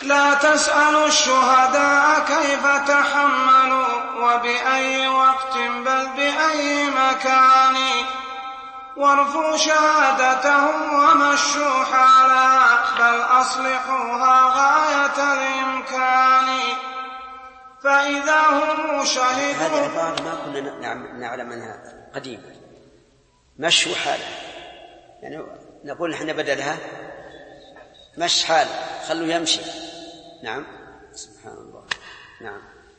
لا تسألوا الشهداء كيف تحملوا وبأي وقت بل بأي مكان، وارفوا شهادتهم ومشوا حالا بل أصلحوها غاية الإمكان. فإذا هم شهدوا. هذه عبارة ما كنا نعلم عنها قديما، مشوا حالا، يعني نقول نحن بدلها مش حالا، خلوا يمشي. نعم سبحان الله. نعم.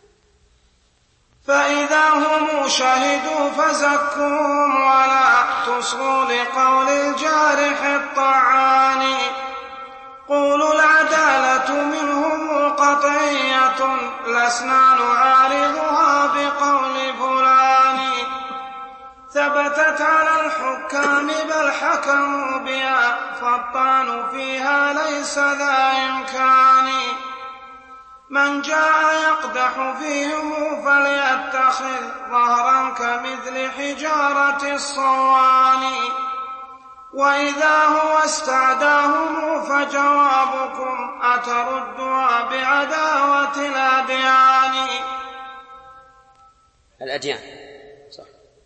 فإذا هم شهدوا فزكوهم ولا تصغوا لقول الجارح الطعان. قولوا العدالة منهم قطعية لسنا نعارضها بقول فلان. ثبتت على الحكام بل حكموا بها فالطعن فيها ليس ذا إمكان. من جاء يقدح فيهم فليتخذ ظهرا كمثل حجارة الصوان. وإذا هو استعداهم فجوابكم أتردها بعداوة الأديان. صح.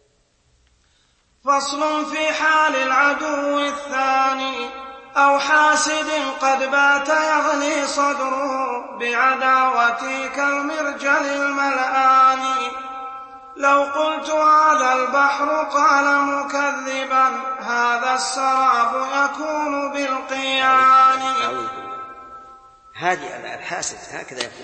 فصل في حال العدو الثاني أو حاسد قد بات يغلي صدره بعداوتي كالمرجل الملآن. لو قلت هذا البحر قال مكذبا هذا السراب يكون بالقيان. هذه الحاسد هكذا يكون،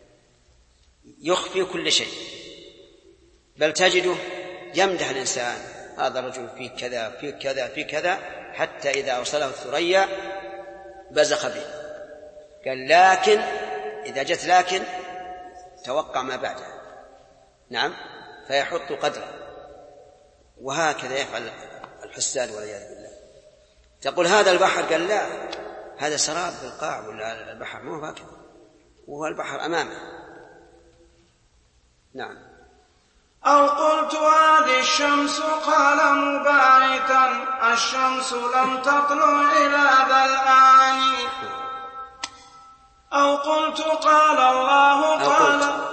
يخفي كل شيء، بل تجده يمدح الإنسان هذا الرجل فيه كذا فيه كذا فيه كذا، حتى إذا أوصله الثريا بزخ به. قال لكن إذا جت لكن توقع ما بعدها. نعم. فيحط قدره. وهكذا يفعل الحساد والعياذ بالله. تقول هذا البحر، قال لا، هذا سراب بالقاع، ولا البحر مو هكذا، وهو البحر أمامه. نعم. أو قلت هذه الشمس قال مباعتا الشمس لم تطلع إلى ذا الآن. أو قلت قال الله قال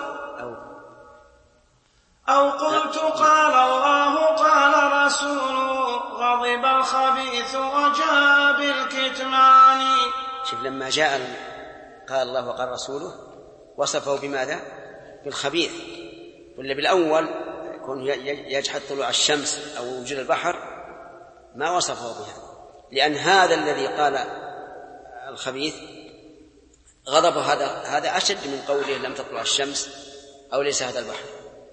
أو قلت قال الله قال رسوله غضب الخبيث وجاء بالكتمان. شوف لما جاء قال الله وقال رسوله وصفه بماذا؟ بالخبيث. ولا بالأول يكون يجحد طلوع الشمس أو وجود البحر ما وصفه بها، لأن هذا الذي قال الخبيث غضب هذا أشد من قوله لم تطلع الشمس أو ليس هذا البحر.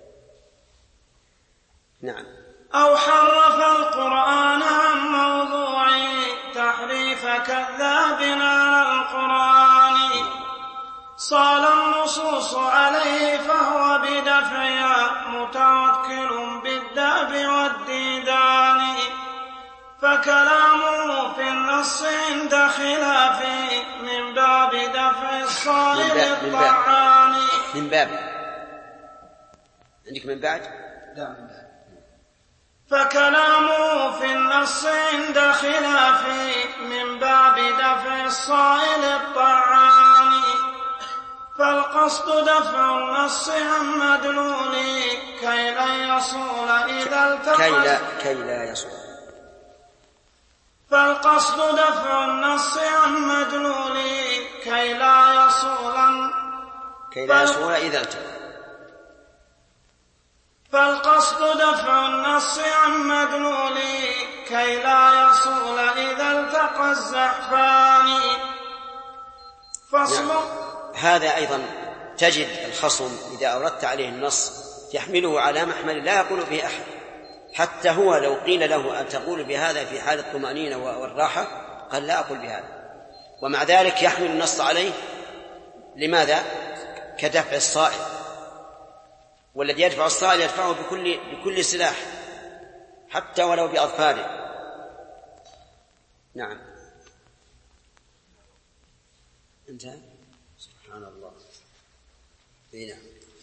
نعم. أو حرف القرآن عن موضوعه تحريف كذاب على القرآن. صال النصوص عليه فهو بدفعها متوكل بالدأب والديدان. فكلامه في النص عند خلافه من باب دفع الصائل الطعان. من باب عندك من بعد؟ لا من بعد. فكلامه في النص عند خلافه من باب دفع الصائل الطعان. فالقصد دفع النص عن مدلوله كي لا يصول إذا التقى. كي لا يصول. فالقصد دفع النص عن مدلوله كي لا يصول إذا التقى. فالقصد دفع النص عن مدلوله كي لا يصول إذا التقى الزحفان. فصل. هذا أيضا تجد الخصم إذا أردت عليه النص يحمله على محمل لا يقول به أحد، حتى هو لو قيل له أن تقول بهذا في حال الطمأنينة والراحة قال لا أقول بهذا، ومع ذلك يحمل النص عليه. لماذا؟ كدفع الصائل، والذي يدفع الصائل يدفعه بكل سلاح حتى ولو بأظفاره. نعم. انتهى. سبحان الله. نعم.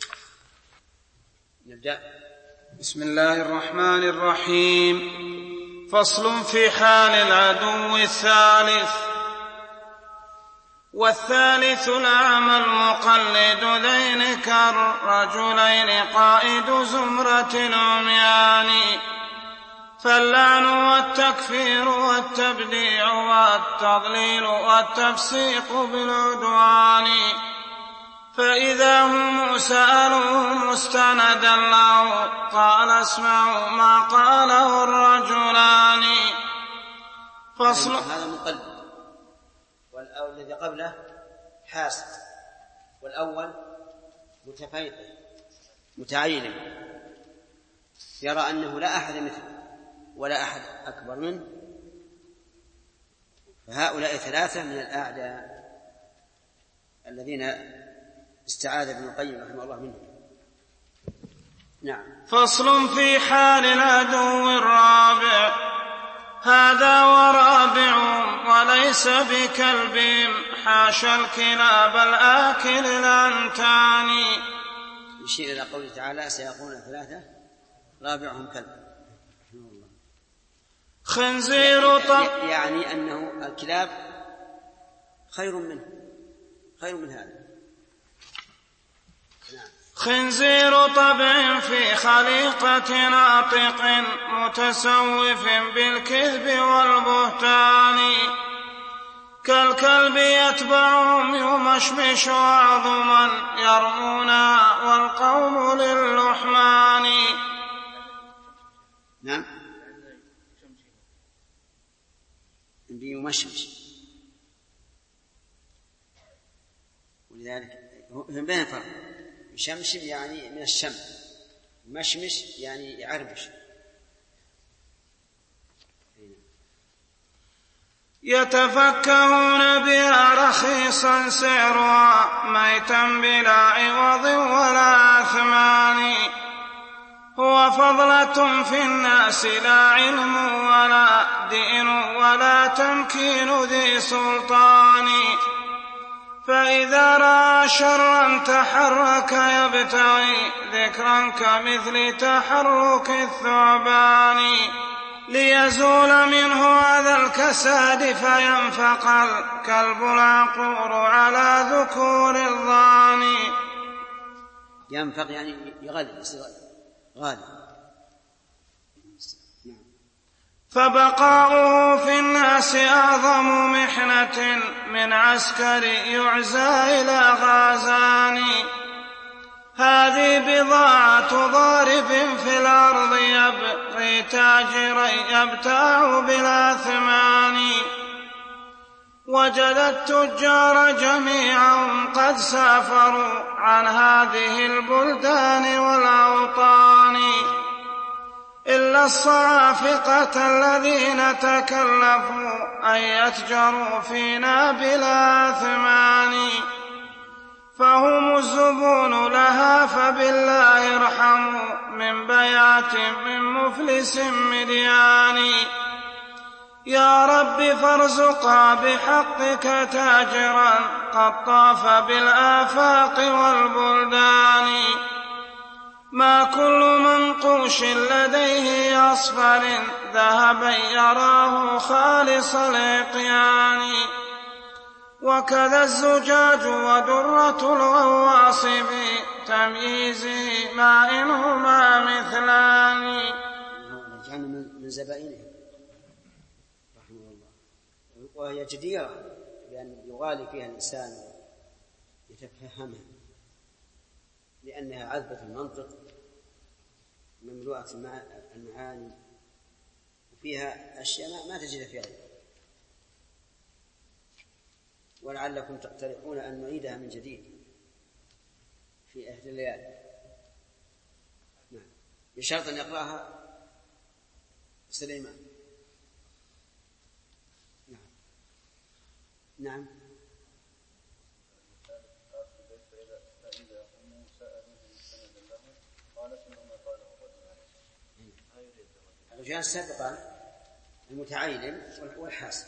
نبدأ. بسم الله الرحمن الرحيم. فصل في حال العدو الثالث. والثالث الأعمى المقلد ذين كالرجلين قائد زمرة العميان. فاللعن والتكفير والتبديع والتضليل والتفسيق بالعدوان. فإذا هم سألوه مستندا له قال اسمعوا ما قاله الرجلان. فصل. هذا مقلد، والذي قبله حاسد، والأول متفيقه متعين يرى أنه لا أحد مثله ولا أحد أكبر منه. فهؤلاء ثلاثة من الأعداء الذين استعاذ ابن القيم رحمه الله منهم. نعم. فصل في حال العدو الرابع. هذا ورابعهم وليس بكلبهم حاشا الكلاب الآكل الأنتان. يشير إلى قوله تعالى سيقولون ثلاثة رابعهم كلب. خنزير يعني أنه الكلاب خير منه، خير من هذا. خنزير طبع في خليقة ناطق متسوف بالكذب والبهتان. كالكلب يتبعهم يمشمش عظما يرمونا والقوم للحمان. نعم. يمشمش، ولذلك بين فرق. يشمشم يعني من الشم، مشمش يعني يعربش. يتفكهون بها رخيصا سعرها ميتا بلا عوض ولا أثمان. هو فضلة في الناس لا علم ولا دين ولا تمكين ذي سلطان. فإذا رأى شرا تحرك يبتغي ذكرا كمثل تحرك الثعبان. ليزول منه هذا الكساد فينفق الكلب العقور على ذكور الضان. ينفق يعني يغلب غالب. فبقاؤه في الناس أعظم محنة من عسكر يعزى إلى غازان. هذه بضاعة ضارب في الأرض يبغي تاجرا يبتاع بلا ثمان. وجد التجار جميعهم قد سافروا عن هذه البلدان والأوطان إلا الصعافقة الذين تكلفوا أن يتجروا فينا بلا ثمان. فهم الزبون لها فبالله ارحموا من بيات من مفلس مديان. يا رب فارزقا بحقك تاجرا قد طاف بالآفاق والبلدان. ما كل منقوش لديه أصفر ذهبا يراه خالص العقيان. وكذا الزجاج ودرة الغواص بتمييزه ما إنهما مثلان. كان من زبائنه رحمه الله، وهي جديرة بأن يغالي فيها الإنسان يتفهمها، لأنها عذبة المنطق مملوءة المعاني وفيها أشياء ما تجد في غيرها. ولعلكم تقترحون أن نعيدها من جديد في إحدى الليالي. نعم، بشرط أن يقرأها سليمان. نعم. نعم. الرجال سبقا المتعين والحاسب.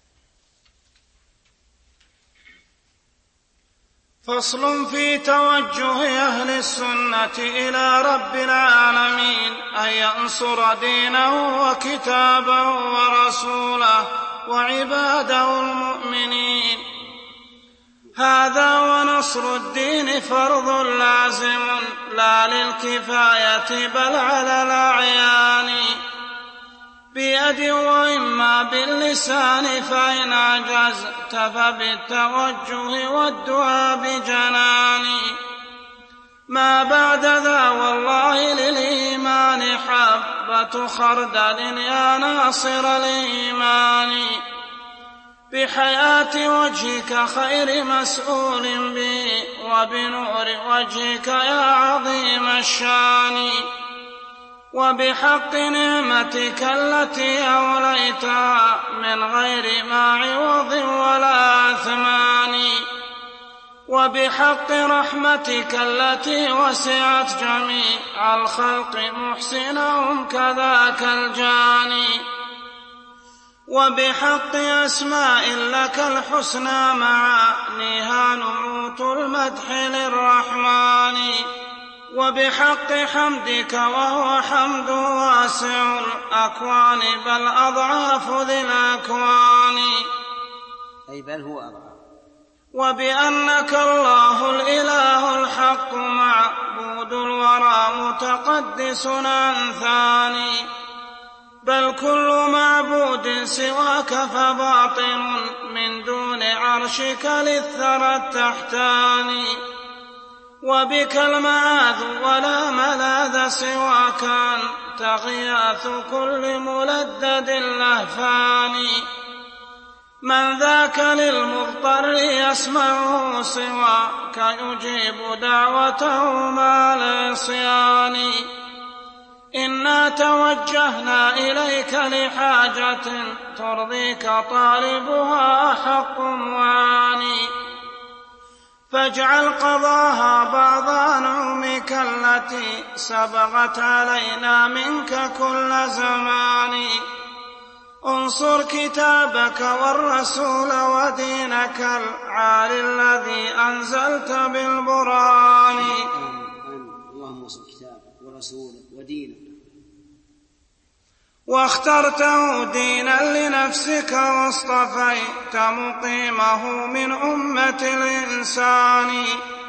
فصل في توجه أهل السنة إلى رب العالمين أن ينصر دينه وكتابه ورسوله وعباده المؤمنين. هذا ونصر الدين فرض لازم لا للكفاية بل على الأعيان بيد وإما باللسان فإن عجزت فبالتوجه والدعاء بجنان ما بعد ذا والله للإيمان حبة خردل يا ناصر الإيمان بحياة وجهك خير مسؤول به وبنور وجهك يا عظيم الشان وبحق نعمتك التي أوليتها من غير ما عوض ولا أثمان وبحق رحمتك التي وسعت جميع الخلق محسنهم كذاك الجاني وبحق أسماء لك الحسنى معانيها نعوت المدح للرحمن وبحق حمدك وهو حمد واسع الأكوان بل أضعاف ذي الأكوان أي بل هو أضعاف وبأنك الله الإله الحق معبود الورى متقدس عن ثاني بل كل معبود سواك فباطن من دون عرشك للثرى التحتاني وبك المعاذ ولا ملاذ سواك أنت غياث كل ملدد لهفان من ذاك للمضطر يسمعه سواك يجيب دعوته مع العصيان إنا توجهنا إليك لحاجة ترضيك طالبها حق معاني فاجعل قضاها بعض نعمك التي سبغت علينا منك كل زمان انصر كتابك والرسول ودينك العالي الذي أنزلت بالبرهان اللهم انصر كتابك ورسولك ودينك واخترته دينا لنفسك واصطفيت مقيمه من أمة الإنسان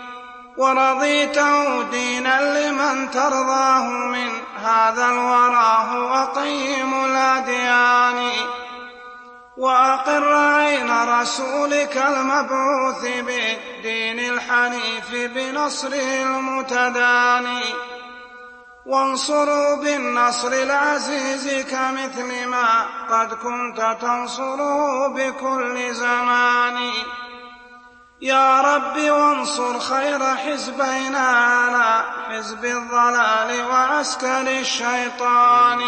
ورضيته دينا لمن ترضاه من هذا الورى هو قيم الأديان وأقر عين رسولك المبعوث بالدين الحنيف بنصره المتداني وانصروا بالنصر العزيز كمثل ما قد كنت تنصره بكل زمان يا رب وانصر خير حزبينا على حزب الضلال وعسكر الشيطان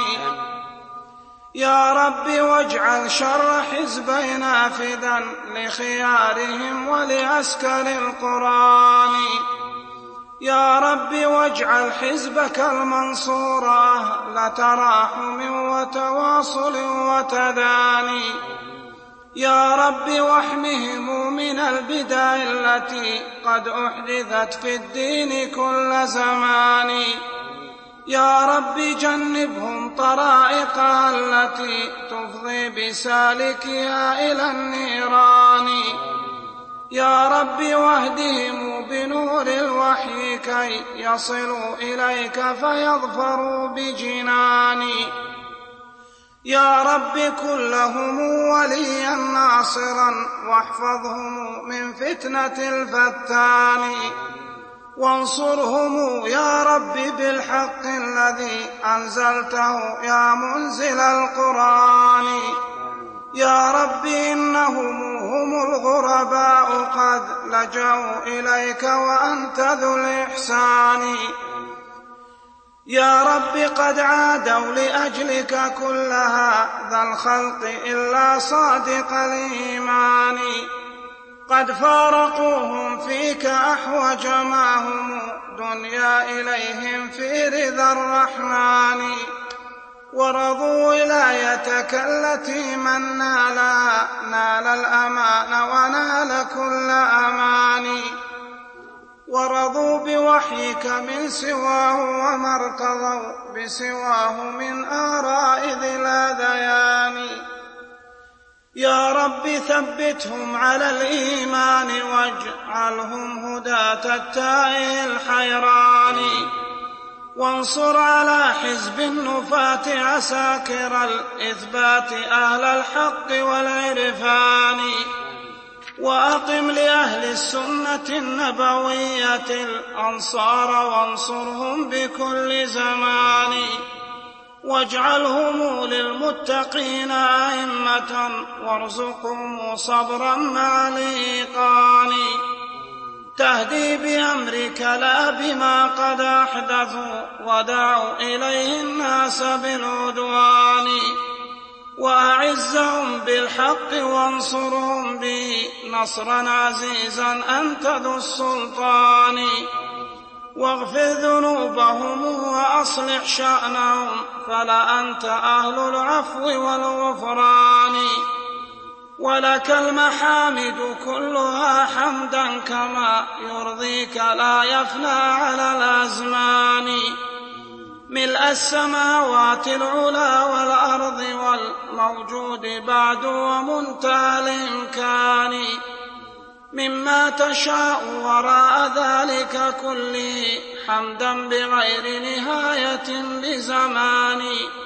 يا رب واجعل شر حزبينا فدا لخيارهم ولعسكر القرآن يا رب واجعل حزبك المنصور أهل تراحم وتواصل وتداني يا رب واحمهم من البدع التي قد أحدثت في الدين كل زمان يا رب جنبهم طرائقها التي تفضي بسالكها إلى النيران يا رب واهدهم بنور الوحي كي يصلوا إليك فيظفروا بجناني يا رب كن لهم وليا ناصرا واحفظهم من فتنة الفتان وانصرهم يا رب بالحق الذي أنزلته يا منزل القرآن يا رب إنهم هم الغرباء قد لجوا إليك وأنت ذو الإحسان يا رب قد عادوا لأجلك كل هذا الخلق إلا صادق الإيمان قد فارقوهم فيك أحوج ما هم دنيا إليهم في رضا الرحمن ورضوا ولايتك التي من نالها نال الأمان ونال كل أمان ورضوا بوحيك من سواه وما ارتضوا بسواه من آراء ذي الأذيان يا رب ثبتهم على الإيمان واجعلهم هداة التائه الحيران وانصر على حزب النفاة عساكر الإثبات أهل الحق والعرفان وأقم لأهل السنة النبوية الأنصار وانصرهم بكل زمان واجعلهم للمتقين أئمة وارزقهم صبرا مع الإيقان تهدي بأمرك لا بما قد أحدثوا ودعوا إليه الناس بالعدوان وأعزهم بالحق وانصرهم به نصرا عزيزا أنت ذو السلطان واغفر ذنوبهم وأصلح شأنهم فلا أنت أهل العفو والغفران ولك المحامد كلها حمدا كما يرضيك لا يفنى على الأزمان ملء السماوات العلا والأرض والموجود بعد ومنتهى الإمكان مما تشاء وراء ذلك كله حمدا بغير نهاية بزمان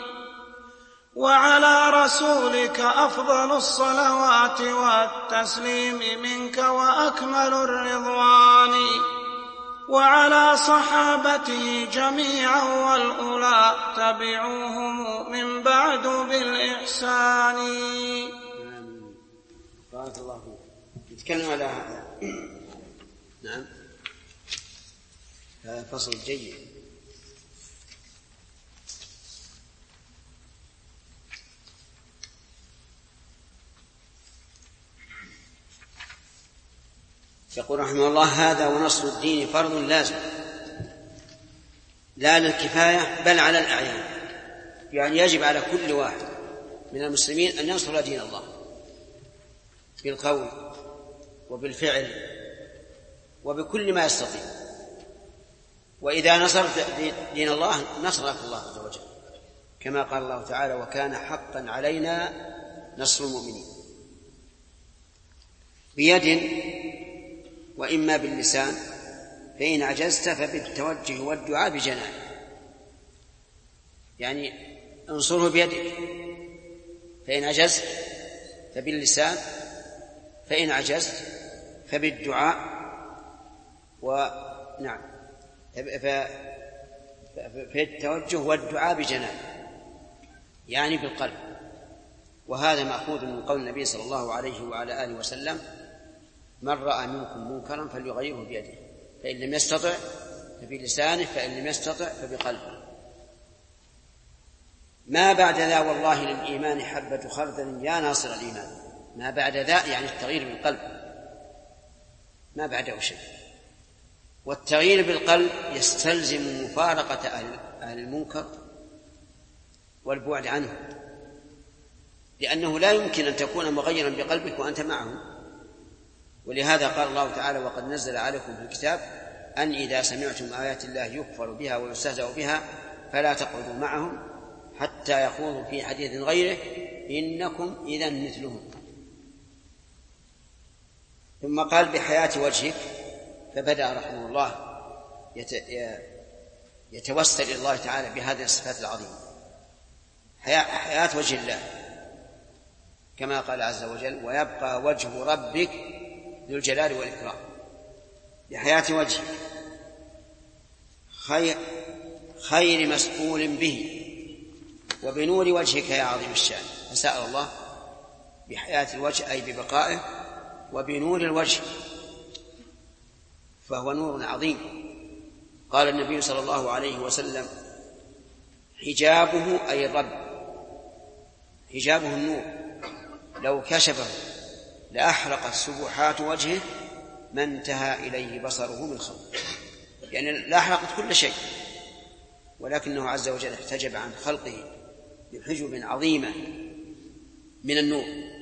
وعلى رسولك أفضل الصلوات والتسليم منك وأكمل الرضوان وعلى صحابته جميعا والأولى تبعوهم من بعد بالإحسان. بارك الله فيك. نتكلم على نعم هذا فصل جيد. يقول رحمه الله هذا ونصر الدين فرض لازم لا للكفاية بل على الأعيان يعني يجب على كل واحد من المسلمين أن ينصر دين الله بالقول وبالفعل وبكل ما يستطيع وإذا نصرت دين الله نصرك الله عز وجل كما قال الله تعالى وكان حقا علينا نصر المؤمنين بيد وإما باللسان فإن عجزت فبالتوجه والدعاء بجنان يعني انصره بيدك فإن عجزت فباللسان فإن عجزت فبالدعاء ونعم فالتوجه والدعاء بجنان يعني بالقلب وهذا مأخوذ من قول النبي صلى الله عليه وعلى آله وسلم من رأى منكم منكرا فليغيره بيده فإن لم يستطع فبلسانه فإن لم يستطع فبقلبه ما بعد ذا والله للإيمان حبة خردل يا ناصر الإيمان ما بعد ذا يعني التغيير بالقلب ما بعده شيء والتغيير بالقلب يستلزم مفارقة أهل المنكر والبعد عنه لأنه لا يمكن أن تكون مغيرا بقلبك وأنت معهم ولهذا قال الله تعالى وقد نزل عليكم في الكتاب أن إذا سمعتم آيات الله يكفر بها ويستهزأ بها فلا تقعدوا معهم حتى يخوضوا في حديث غيره إنكم إذا مثلهم ثم قال بحياة وجهك فبدأ رحمه الله يتوسل إلى الله تعالى بهذه الصفات العظيمة حياة وجه الله كما قال عز وجل ويبقى وجه ربك ذو الجلال والإكرام بحياة وجهك خير مسؤول به وبنور وجهك يا عظيم الشان فسأل الله بحياة الوجه أي ببقائه وبنور الوجه فهو نور عظيم قال النبي صلى الله عليه وسلم حجابه أي الرب حجابه النور لو كشفه لأحرقت سبحات وجهه ما انتهى إليه بصره من خلقه يعني لأحرقت كل شيء ولكنه عز وجل احتجب عن خلقه بحجب عظيمة من النور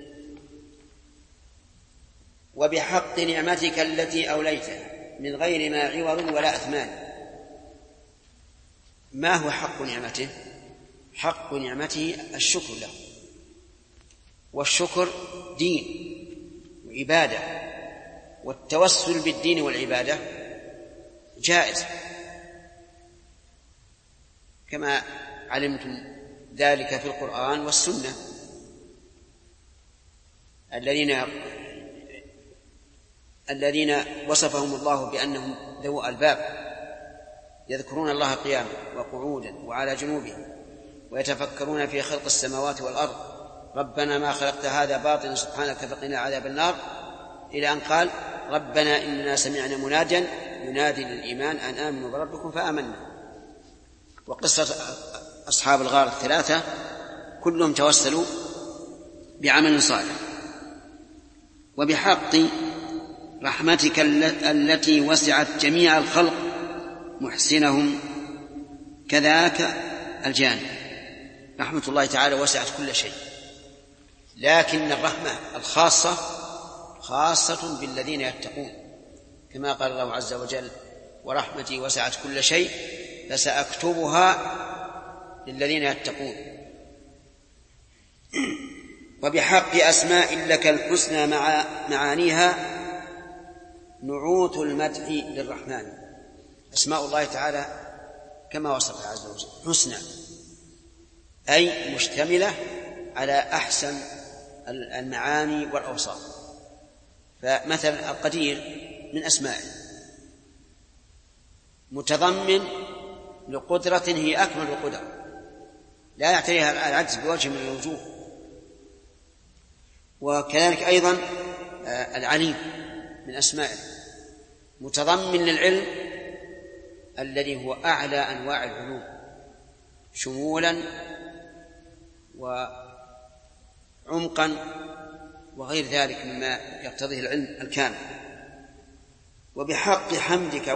وبحق نعمتك التي أوليتها من غير ما عوض ولا أثمان ما هو حق نعمته؟ حق نعمته الشكر له والشكر دين وعبادة، والتوسل بالدين والعبادة جائز كما علمتم ذلك في القرآن والسنة. الذين وصفهم الله بأنهم ذو ألباب يذكرون الله قياما وقعودا وعلى جنوبهم ويتفكرون في خلق السماوات والأرض ربنا ما خلقت هذا باطلا سبحانك فقنا عذاب النار، إلى أن قال ربنا إننا سمعنا مناديا ينادي للإيمان أن آمنوا بربكم فآمنا. وقصة أصحاب الغار الثلاثة كلهم توسلوا بعمل صالح. وبحق رحمتك التي وسعت جميع الخلق محسنهم كذاك الجانب. رحمة الله تعالى وسعت كل شيء، لكن الرحمة الخاصة خاصة بالذين يتقون، كما قال الله عز وجل ورحمتي وسعت كل شيء فسأكتبها للذين يتقون. وبحق أسماء لك الحسنى مع معانيها نعوت المدح للرحمن. أسماء الله تعالى كما وصفها عز وجل حسنى، أي مشتملة على أحسن المعاني والأوصاف. فمثلا القدير من أسمائه متضمن لقدرة هي أكمل القدر لا يعتريها العجز بوجه من الوجوه. وكذلك أيضا العليم من أسمائه متضمن للعلم الذي هو أعلى أنواع العلوم شمولا وعمقا وغير ذلك مما يقتضيه العلم الكامل. وبحق حمدك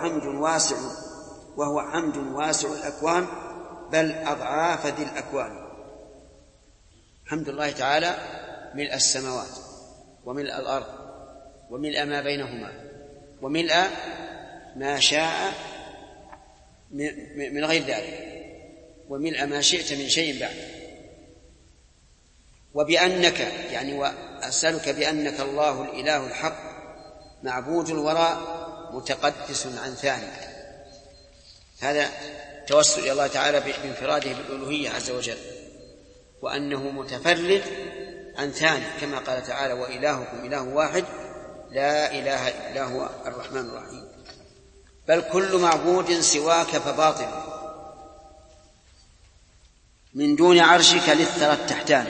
وهو حمد واسع الأكوان بل أضعاف ذي الأكوان. حمد الله تعالى ملء السماوات وملء الأرض وملء ما بينهما وملء ما شاء من غير ذلك وملء ما شئت من شيء بعد. وبأنك يعني وأسألك بأنك الله الإله الحق معبود الوراء متقدس عن ثاني. هذا توسل إلى الله تعالى بانفراده بالألوهية عز وجل، وأنه متفرد عن ثاني كما قال تعالى وإلهكم إله واحد لا إله إلا هو الرحمن الرحيم. بل كل معبود سواك فباطل من دون عرشك للثرى التحتان.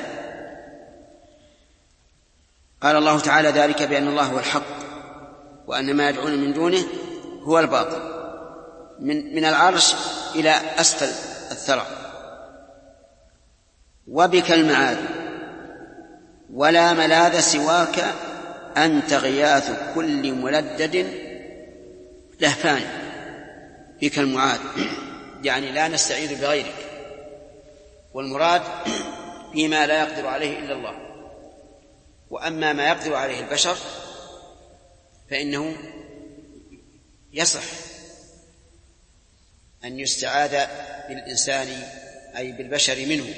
قال الله تعالى ذلك بأن الله هو الحق وأن ما يدعون من دونه هو الباطل من العرش إلى أسفل الثرى. وبك المعاذ ولا ملاذ سواك أنت غياث كل ملدد لهفان. بك المعاذ يعني لا نستعيذ بغيرك، والمراد فيما لا يقدر عليه إلا الله. وأما ما يقدر عليه البشر فإنه يصح أن يستعاذ بالإنسان أي بالبشر منه،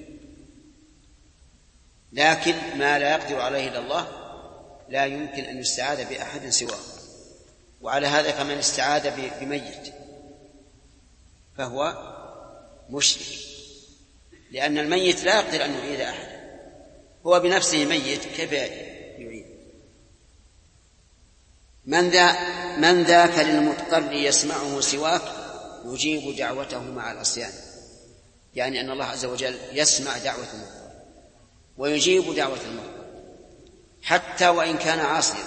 لكن ما لا يقدر عليه إلا الله لا يمكن أن يستعاذ بأحد سواه. وعلى هذا فمن استعاذ بميت فهو مشرك، لأن الميت لا يقدر أن يعيد أحد، هو بنفسه ميت كيف يعيد؟ من ذاك للمضطر يسمعه سواك يجيب دعوته مع العصيان. يعني أن الله عز وجل يسمع دعوة المضطر ويجيب دعوة المضطر حتى وإن كان عاصيا.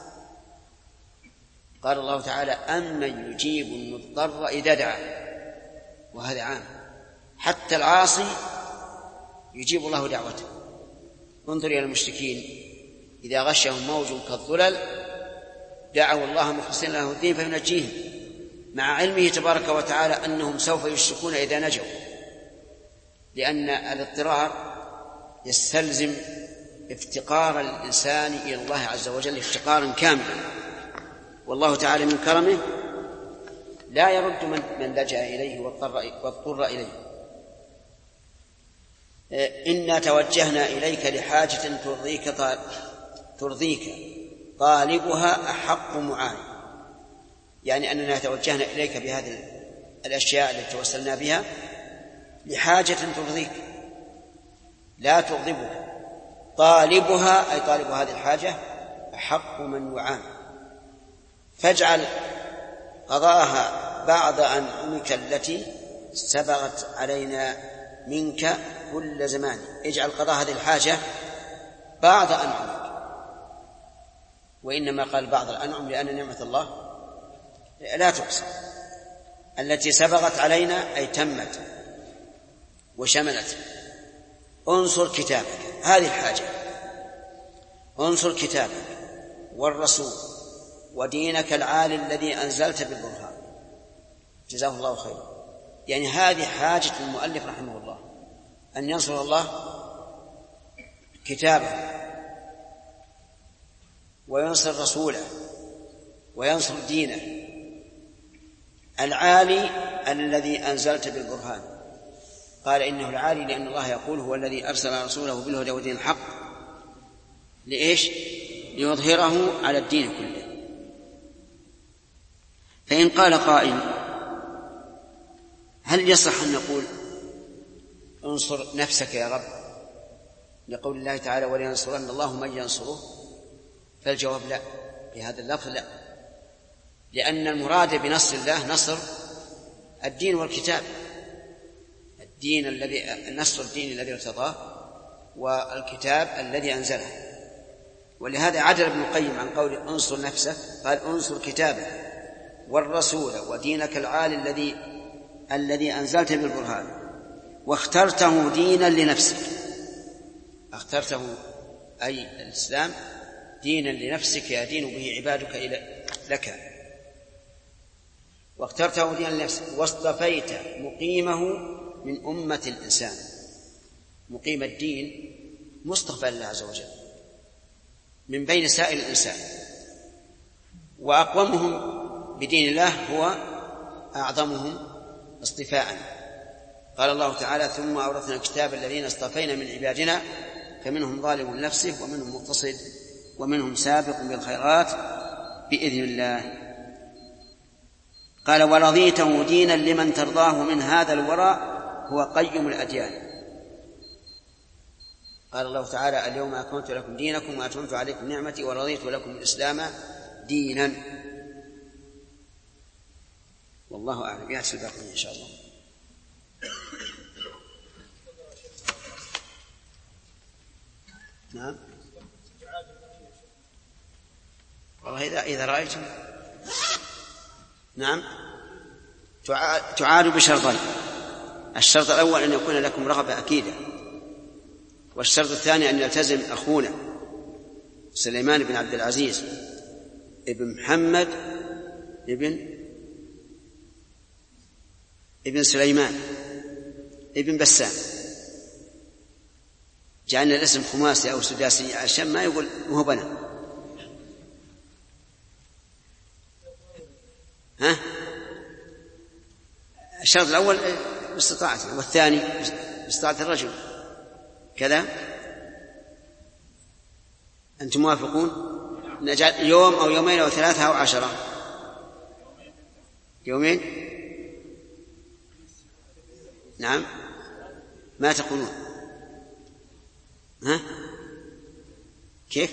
قال الله تعالى أمن يجيب المضطر إذا دعا، وهذا عام، حتى العاصي يجيب الله دعوته. انظر إلى المشركين إذا غشهم موج كالظلل دعوا الله مخلصين له الدين فينجيهم، مع علمه تبارك وتعالى أنهم سوف يشركون إذا نجوا، لأن الاضطرار يستلزم افتقار الإنسان إلى الله عز وجل افتقارا كاملا، والله تعالى من كرمه لا يرد من لجأ إليه واضطر إليه. إنا توجهنا إليك لحاجة ترضيك طالبها أحق معان، يعني أننا توجهنا إليك بهذه الأشياء التي توسلنا بها لحاجة ترضيك لا تغضبك. طالبها أي طالب هذه الحاجة أحق من يعان، فاجعل قضاءها بعض أنعمك التي سبغت علينا منك كل زمان. اجعل قضاء هذه الحاجة بعض أنعمك، وإنما قال بعض الأنعم لأن نعمة الله لا تقصى، التي سبغت علينا أي تمت وشملت. انصر كتابك، هذه الحاجة، انصر كتابك والرسول ودينك العالي الذي أنزلت بالبرهان. جزاه الله خيرا. يعني هذه حاجة المؤلف رحمه الله، أن ينصر الله كتابه وينصر رسوله وينصر دينه العالي الذي أنزلت بالبرهان. قال إنه العالي لأن الله يقول هو الذي أرسل رسوله بالهدى ودين الحق لإيش؟ ليظهره على الدين كله. فإن قال قائل هل يصح أن نقول انصر نفسك يا رب لقول الله تعالى ولينصرن الله من ينصره؟ فالجواب لا، بهذا اللفظ لا، لأن المراد بنصر الله نصر الدين والكتاب، الدين الذي نصر الدين الذي ارتضاه والكتاب الذي أنزله. ولهذا عدل ابن القيم عن قول انصر نفسك، قال انصر كتابه والرسول ودينك العالي الذي أنزلت بالبرهان، واخترته دينا لنفسك. اخترته أي الإسلام دينا لنفسك يدين به عبادك لك، واخترته دينا لنفسك، واصطفيت مقيمه من أمة الإنسان. مقيم الدين مصطفى لله عز وجل من بين سائر الإنسان، وأقومهم بدين الله هو أعظمهم اصطفاء. قال الله تعالى ثم أورثنا الكتاب الذين اصطفينا من عبادنا فمنهم ظالم لنفسه ومنهم مقتصد ومنهم سابق بالخيرات بإذن الله. قال ورضيته دينا لمن ترضاه من هذا الوراء هو قيم الأديان. قال الله تعالى اليوم أكملت لكم دينكم وأتممت عليكم نعمتي ورضيت لكم الإسلام دينا. والله أعلم. يحسن الباقي إن شاء الله. نعم والله إذا رأيتم نعم تعاد بشرطين. الشرط الأول أن يكون لكم رغبة أكيدة، والشرط الثاني أن يلتزم أخونا سليمان بن عبد العزيز ابن محمد ابن سليمان ابن بسام. جعلنا الاسم خماسي أو سداسي عشان ما يقول هو بنا. الشرط الأول باستطاعته، والثاني باستطاعة الرجل كذا. أنتم موافقون؟ نجعل يوم أو يومين أو 3 أو 10؟ يومين. نعم ما تقولون؟ كيف؟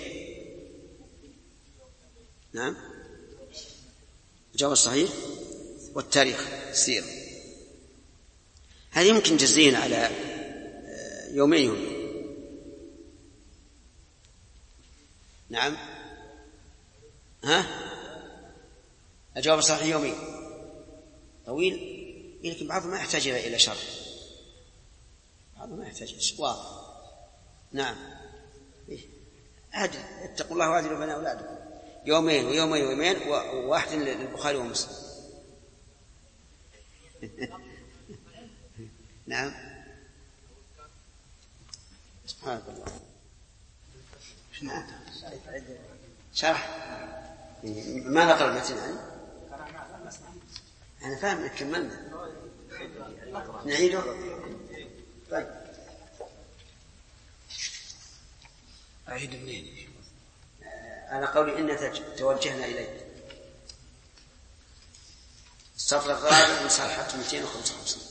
نعم الجواب الصحيح والتاريخ السيرة هذه يمكن جزين على يومين. نعم الجواب الصحيح يومين طويل، لكن بعضهم ما يحتاج إلى شرط، بعضهم ما يحتاج واضح. نعم اتقوا الله وعدلوا بين أولادكم. يومين ويومين ويومين وواحد للبخاري ومسلم. نعم سبحانك الله. نعم شرح ما نقرأ المتن أنا فاهم كملنا نعيده. طيب أعيد منين؟ أنا قولي إن توجهنا إليه. السطر الرابع من صفحة 255.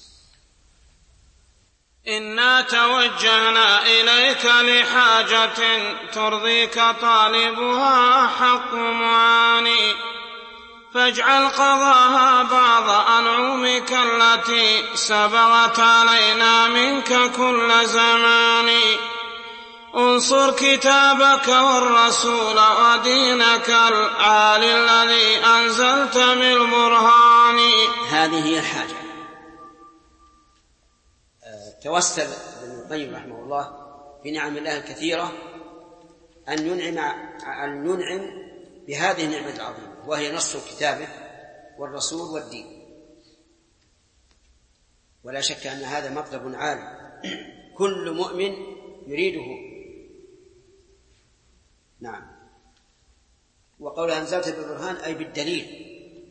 إنا توجهنا إليك لحاجة ترضيك طالبها حق معاني، فاجعل قضاها بعض أنعمك التي سبغت علينا منك كل زمان. انصر كتابك والرسول ودينك العالي الذي أنزلت بالبرهان. هذه هي الحاجة. توسل ابن القيم رحمه الله بنعم الله الكثيرة أن ينعم بهذه النعمة العظيمة، وهي نصر كتابه والرسول والدين. ولا شك أن هذا مطلب عالي كل مؤمن يريده. نعم. وقولها أنزلت بالبرهان أي بالدليل،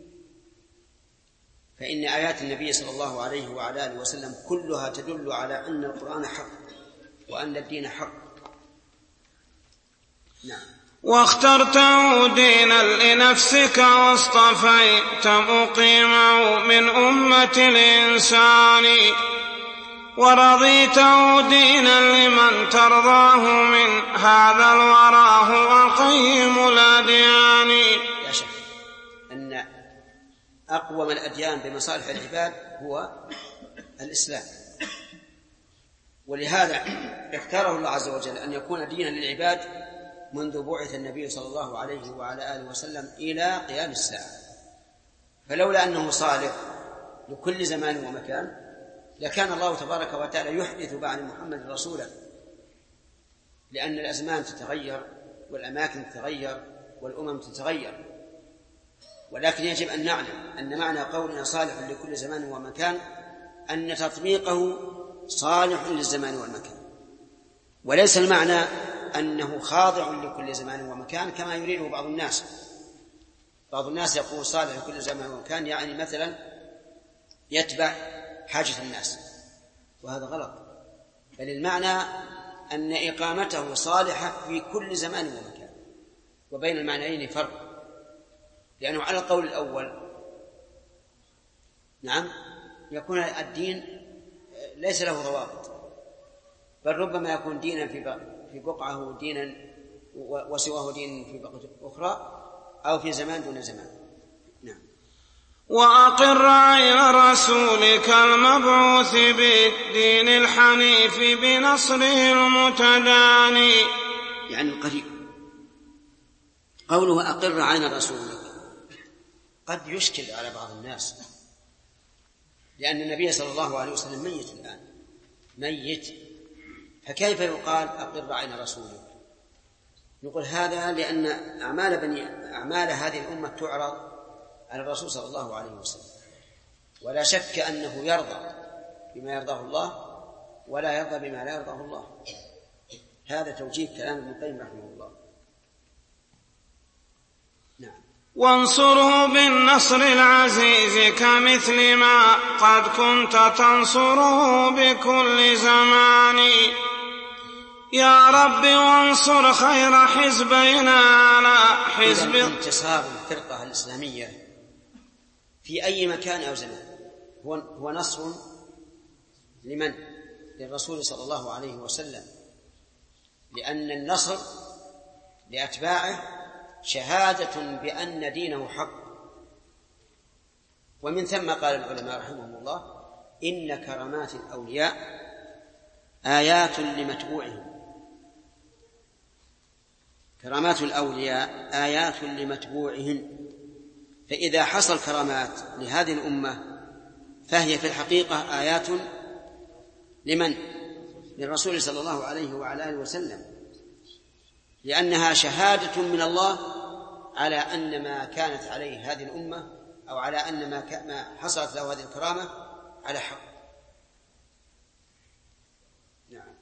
فإن آيات النبي صلى الله عليه وعلى آله وسلم كلها تدل على أن القرآن حق وأن الدين حق. نعم. واخترته دينا لنفسك واصطفيت مقيمه من أمة الإنسان، ورضيته دينا لمن ترضاه من هذا الورى هو قيم الأديان. لا شك أن أقوم الأديان بمصالح العباد هو الإسلام، ولهذا اختاره الله عز وجل أن يكون دينا للعباد منذ بعث النبي صلى الله عليه وعلى آله وسلم إلى قيام الساعة. فلولا أنه صالح لكل زمان ومكان لكان الله تبارك وتعالى يحدث بعد محمد رسولا، لأن الأزمان تتغير والأماكن تتغير والأمم تتغير. ولكن يجب أن نعلم أن معنى قولنا صالح لكل زمان ومكان أن تطبيقه صالح للزمان والمكان، وليس المعنى أنه خاضع لكل زمان ومكان كما يريده بعض الناس. بعض الناس يقول صالح لكل زمان ومكان يعني مثلا يتبع حاجة الناس، وهذا غلط. بل المعنى أن إقامته صالحة في كل زمان ومكان، وبين المعنيين فرق، لأنه على القول الأول نعم يكون الدين ليس له ضوابط، بل ربما يكون دينا في بقعة دينا وسواه دين في بقعة أخرى، أو في زمان دون زمان. نعم. وأقر عين رسولك المبعوث بالدين الحنيف بنصره المتداني، يعني القريب. قوله أقر عين رسولك قد يشكل على بعض الناس، لأن النبي صلى الله عليه وسلم ميت الآن، ميت، فكيف يقال أقر عين رسولك؟ نقول هذا لأن أعمال هذه الأمة تعرض على الرسول صلى الله عليه وسلم، ولا شك أنه يرضى بما يرضاه الله ولا يرضى بما لا يرضاه الله. هذا توجيه كلام ابن القيم رحمه الله. نعم. وانصره بالنصر العزيز كمثل ما قد كنت تنصره بكل زمان. يا رب وانصر خير حزبنا على حزب. انتصار الفرقة الإسلامية في أي مكان أو زمان هو نصر لمن؟ للرسول صلى الله عليه وسلم، لأن النصر لأتباعه شهادة بأن دينه حق. ومن ثم قال العلماء رحمهم الله إن كرامات الأولياء آيات لمتبوعهم. كرامات الأولياء آيات لمتبوعهم، فإذا حصل كرامات لهذه الأمة فهي في الحقيقة آيات لمن؟ للرسول صلى الله عليه وعلى آله وسلم، لأنها شهادة من الله على أن ما كانت عليه هذه الأمة أو على أن ما حصلت له هذه الكرامة على حق. نعم.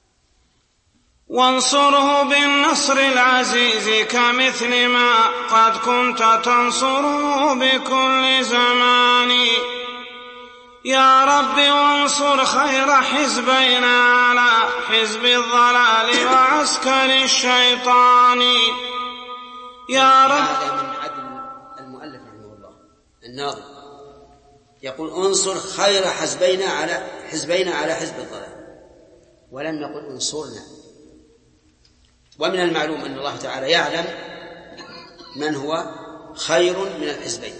وانصره بالنصر العزيز كمثل ما قد كنت تنصره بكل زمان. يا رب وانصر خير حزبينا على حزب الضلال وعسكر الشيطان. يا رب. هذا من عدل المؤلف رحمه الله الناظم، يقول انصر خير حزبينا على حزب الضلال، ولم يقل انصرنا. ومن المعلوم أن الله تعالى يعلم من هو خير من الحزبين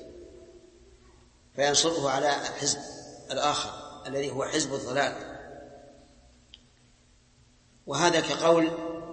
فينصره على الحزب الآخر الذي هو حزب الضلال. وهذا كقول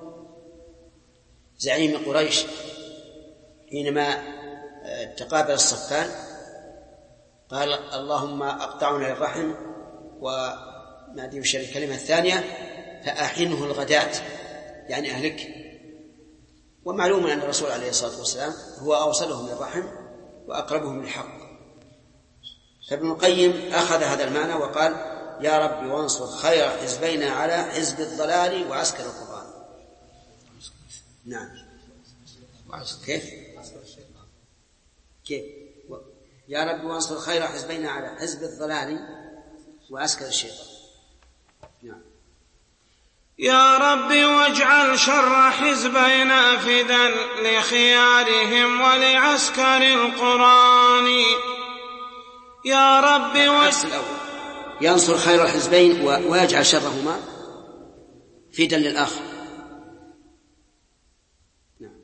زعيم قريش حينما تقابل الصفان قال اللهم أقطعنا للرحم، وما أدري وش الكلمة الثانية، فأحنه الغداة، يعني أهلك. ومعلوم أن الرسول عليه الصلاة والسلام هو أوصلهم للرحم وأقربهم للحق. فابن القيم أخذ هذا المعنى وقال يا رب وانصر خير حزبينا على حزب الضلال وعسكر القرآن. نعم. كيف يا رب وانصر خير حزبينا على حزب الضلال وعسكر الشيطان. نعم. يا رب واجعل شر حزبينا فدا لخيارهم ولعسكر القرآن. يا رب ينصر خير الحزبين ويجعل شرهما فدا للآخر. نعم.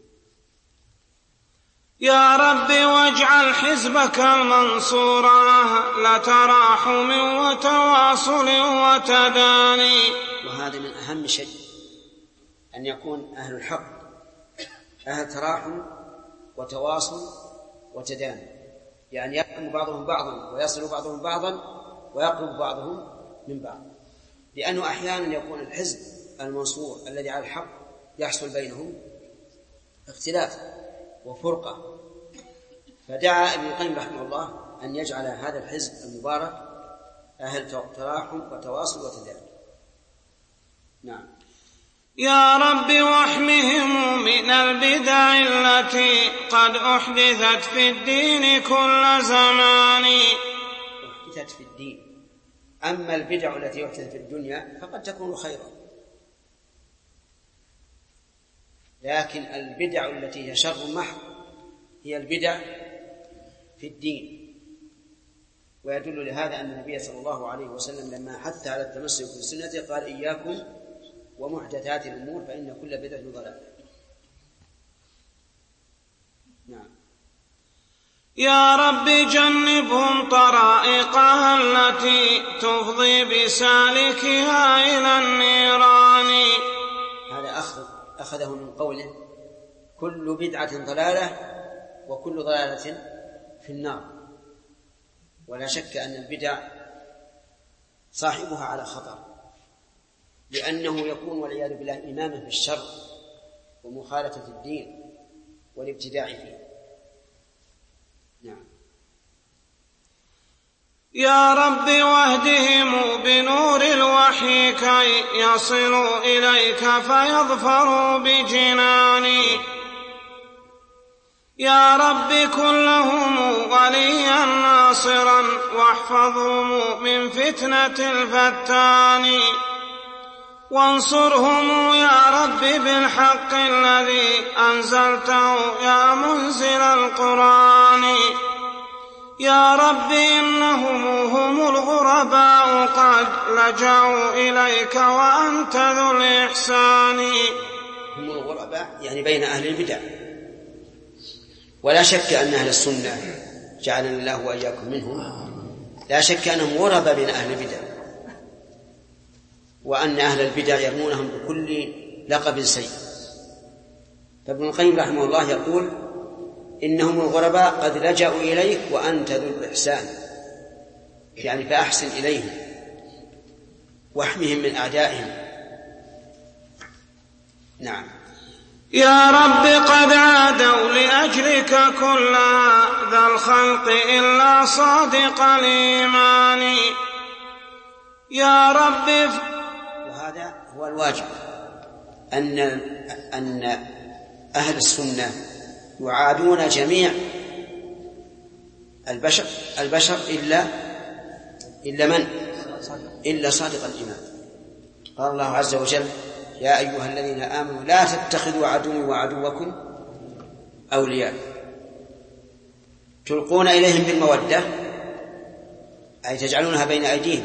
يا رب واجعل حزبك المنصورا لتراحم وتواصل وتداني. وهذا من أهم شيء أن يكون أهل الحق أهل تراحم وتواصل وتداني، يعني يرحم بعضهم بعضا ويصل بعضهم بعضا ويقرب بعضهم من بعض، لأنه أحيانا يكون الحزب المنصور الذي على الحق يحصل بينهم اختلاف وفرقة. فدعا ابن القيم رحمه الله أن يجعل هذا الحزب المبارك أهل تراحم وتواصل وتداني. نعم. يا رب واحمهم من البدع التي قد أحدثت في الدين كل زمان. أحدثت في الدين، أما البدع التي أحدثت في الدنيا فقد تكون خيرا، لكن البدع التي هي شر محض هي البدع في الدين. ويدل لهذا أن النبي صلى الله عليه وسلم لما حث على التمسك بالسنة قال إياكم ومحدثات الأمور فإن كل بدعة ضلالة. نعم. يا رب جنبهم طرائقها التي تفضي بسالكها إلى النيران. هذا أخذه من قوله كل بدعة ضلالة وكل ضلالة في النار. ولا شك أن البدع صاحبها على خطر، لأنه يكون والعياذ بالله إماما في الشر ومخالفة الدين والابتداع فيه. نعم. يا رب واهدهم بنور الوحي كي يصلوا إليك فيظفروا بجناني. يا رب كن لهم وليا ناصرا واحفظهم من فتنة الفتان. وانصرهم يا رب بالحق الذي أنزلته يا منزل القرآن. يا رب إنهم هم الغرباء قد لجأوا إليك وأنت ذو الإحسان. هم الغرباء يعني بين أهل البدع، ولا شك أن أهل السنة جعلنا الله وإياكم منهم لا شك أنهم غرباء بين أهل البدع، وأن أهل البدع يرمونهم بكل لقب سيء. فابن القيم رحمه الله يقول إنهم الغرباء قد لجأوا إليك وأنت ذو الإحسان، يعني فأحسن إليهم واحمهم من أعدائهم. نعم. يا رب قد عادوا لأجلك كل ذا الخلق إلا صادق الإيمان. يا رب. وهذا هو الواجب، أن أهل السنة يعادون جميع البشر إلا من؟ إلا صادق الإيمان. قال الله عز وجل: يا أيها الذين آمنوا لا تتخذوا عدوي وعدوكم أولياء تلقون إليهم بالمودة، أي تجعلونها بين أيديهم،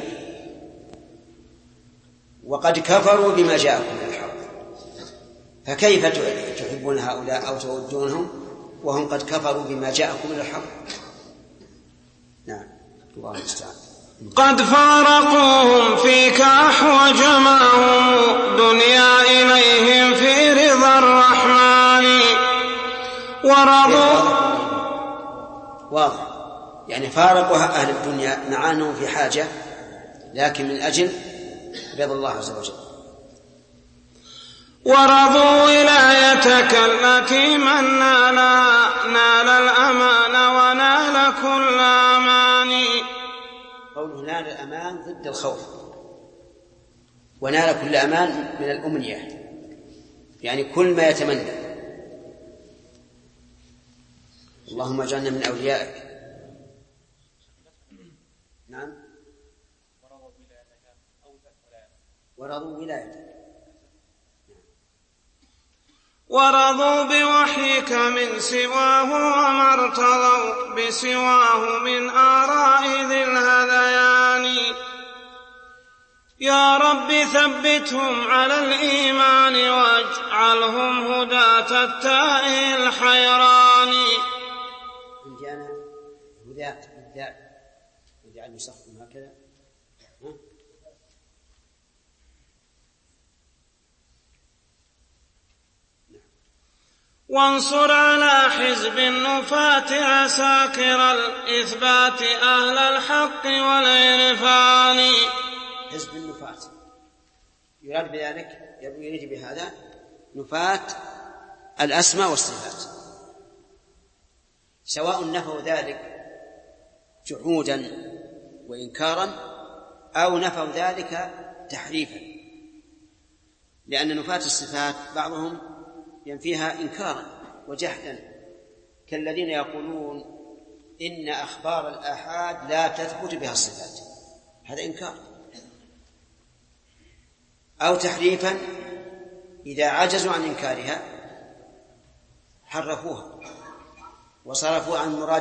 وقد كفروا بما جاءكم من الحق، فكيف تحبون هؤلاء أو تودونهم وهم قد كفروا بما جاءكم من الحق؟ نعم، الله المستعان. قد فارقوهم فيك أحوج ما هم دنيا إليهم في رضا الرحمن ورضوا. واضح، يعني فارقوا أهل الدنيا مع أنهم في حاجة، لكن من أجل رضا الله عز وجل. ورضوا ولايتك التي من نال الأمان ونال كل أمان. قوله نال الأمان ضد الخوف، ونال كل أمان من الأمنية، يعني كل ما يتمنى. اللهم اجعلنا من أوليائك. نعم، ورضوا ولايتك. ورضوا بوحيك من سواه وما ارتضوا بسواه من آراء ذي الهذيان. يا رب ثبتهم على الإيمان واجعلهم هداة التائه الحيران. جاءنا هداة وجعل نسخهم هكذا. وانصر على حزب النفاة عساكر الإثبات أهل الحق والعرفان. حزب النفاة يراد بذلك، يريد بهذا نفاة الأسماء والصفات، سواء نفوا ذلك جحودا وإنكارا أو نفوا ذلك تحريفا، لأن نفاة الصفات بعضهم ينفيها إنكارا وجحدا، كالذين يقولون إن أخبار الآحاد لا تثبت بها الصفات، هذا إنكار. أو تحريفا، إذا عجزوا عن إنكارها حرفوها وصرفوها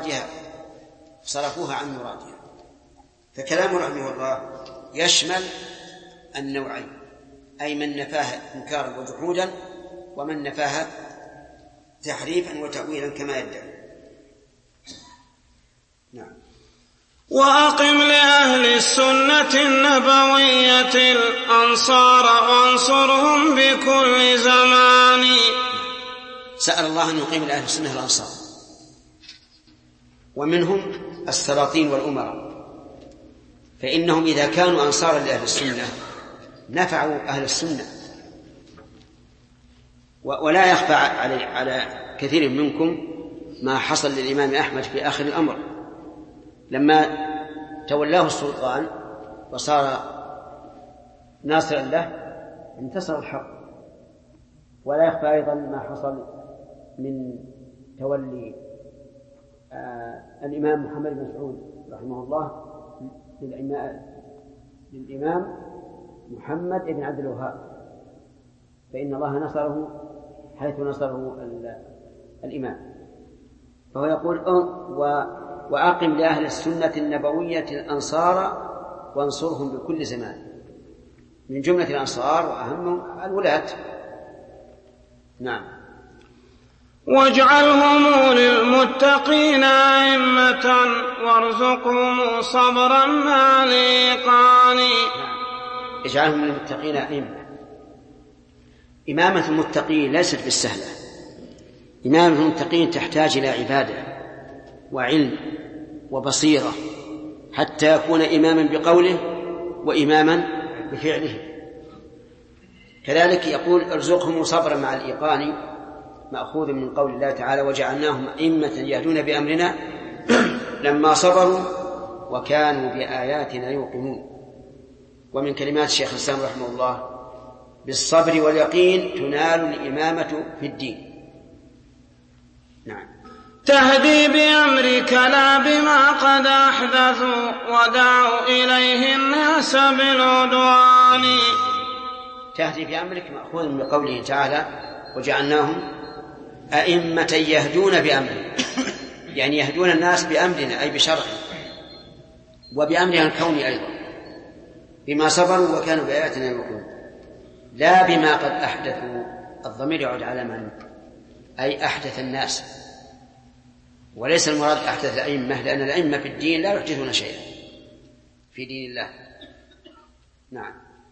عن مرادها. فكلام رحمه الله يشمل النوعين، أي من نفاها إنكارا وجحودا، ومن نفاها تحريفا وتأويلا كما يدعي. نعم. وأقم لأهل السنة النبوية الأنصار وانصرهم بكل زمان. سأل الله أن يقيم لأهل السنة الأنصار، ومنهم السلاطين والأمراء، فإنهم إذا كانوا أنصارا لأهل السنة نفعوا أهل السنة. ولا يخفى على كثير منكم ما حصل للإمام أحمد في آخر الأمر لما تولاه السلطان وصار ناصرا له، انتصر الحق. ولا يخفى أيضا ما حصل من تولي الإمام محمد بن مسعود رحمه الله للإمام محمد بن عبد الوهاب، فإن الله نصره حيث نصره الإمام. فهو يقول وأقم لأهل السنة النبوية الأنصار وانصرهم بكل زمان، من جملة الأنصار وأهمهم الولاة. نعم. واجعلهم للمتقين أئمة وارزقهم صبرا مع الإيقان. اجعلهم للمتقين أئمة. إمامة المتقين ليست بالسهلة. إمامة المتقين تحتاج إلى عبادة وعلم وبصيرة حتى يكون إماما بقوله وإماما بفعله. كذلك يقول ارزقهم صبرا مع الإيقان، مأخوذ من قول الله تعالى وجعلناهم أئمة يهدون بأمرنا لما صبروا وكانوا بآياتنا يوقنون. ومن كلمات الشيخ الإسلام رحمه الله بالصبر واليقين تنال الإمامة في الدين. نعم. تهدي بأمرك لا بما قد أحدثوا ودعوا إليه الناس بالعدوان. تهدي بأمرك مأخوذ من قوله تعالى وجعلناهم أئمة يهدون بأمرنا، يعني يهدون الناس بأمرنا أي بشرعه وبأمرها الكوني أيضا بما صبروا وكانوا بآياتنا يوقنون، لا بما قد أحدثوا. الضمير يعود على من؟ أي أحدث الناس، وليس المراد أحدث الأئمة، لأن الأئمة في الدين لا يحدثون شيئا في دين الله. نعم.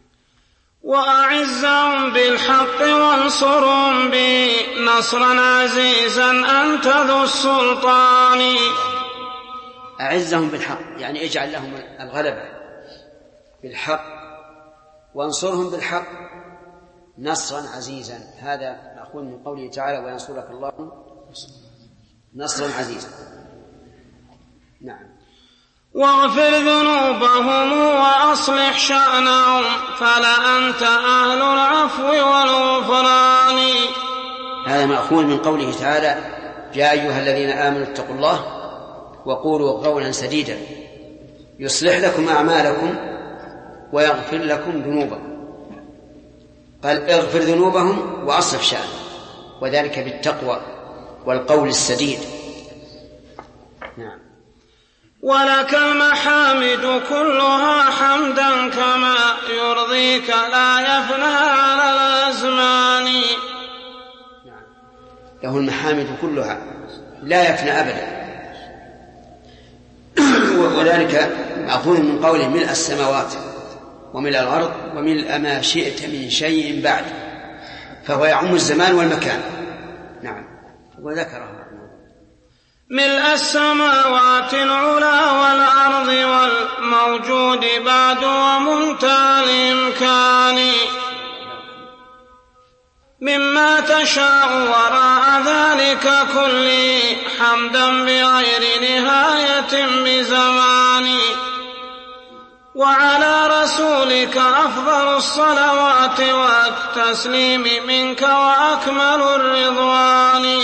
وأعزهم بالحق وانصرهم به نصرا عزيزا أنت ذو السلطان. أعزهم بالحق يعني اجعل لهم الغلبة بالحق، وانصرهم بالحق نصرا عزيزا. هذا مأخوذ من قوله تعالى وينصرك الله نصرا عزيزا. نعم. واغفر ذنوبهم وأصلح شأنهم فلأنت أهل العفو والغفران. هذا مأخوذ من قوله تعالى يا أيها الذين آمنوا اتقوا الله وقولوا قولا سديدا يصلح لكم أعمالكم ويغفر لكم ذنوبكم. قال اغفر ذنوبهم وأصلح شأنهم، وذلك بالتقوى والقول السديد. نعم. ولك المحامد كلها حمدا كما يرضيك لا يفنى على الأزمان. له المحامد كلها لا يفنى أبدا، وذلك مأخوذ من قوله ملء السماوات وملء الأرض وملء ما شئت من شيء بعد، فهو يعم الزمان والمكان. نعم. وذكره ملء السماوات العلا والأرض والموجود بعد ومنتهى الإمكان مما تشاء وراء ذلك كله حمدا بغير نهاية بزمان. وعلى رسولك أفضل الصلوات والتسليم منك وأكمل الرضوان.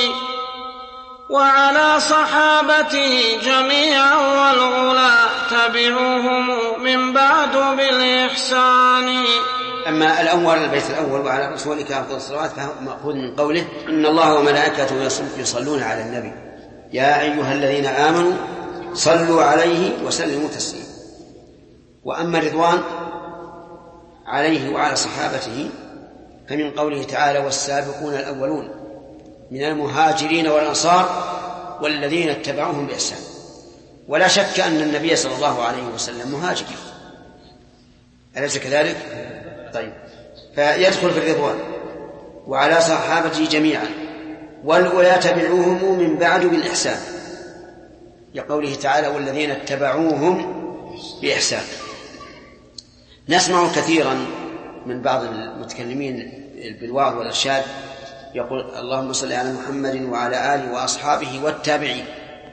وعلى صحابته جميعا والغلا تبعوهم من بعد بالإحسان. أما الأول البيت الأول وعلى رسولك أفضل الصلوات فهو مأخوذ من قوله إن الله وملائكته يصلون على النبي يا أيها الذين آمنوا صلوا عليه وسلموا تسليما. وأما الرضوان عليه وعلى صحابته فمن قوله تعالى والسابقون الأولون من المهاجرين والأنصار والذين اتبعوهم بإحسان. ولا شك أن النبي صلى الله عليه وسلم مهاجر، أليس كذلك؟ طيب، فيدخل في الرضوان. وعلى صحابته جميعا والأولى تبعوهم من بعد بالإحسان، لقوله تعالى والذين اتبعوهم بإحسان. نسمع كثيرا من بعض المتكلمين بالوعظ والإرشاد يقول اللهم صل على محمد وعلى آله وأصحابه والتابعين،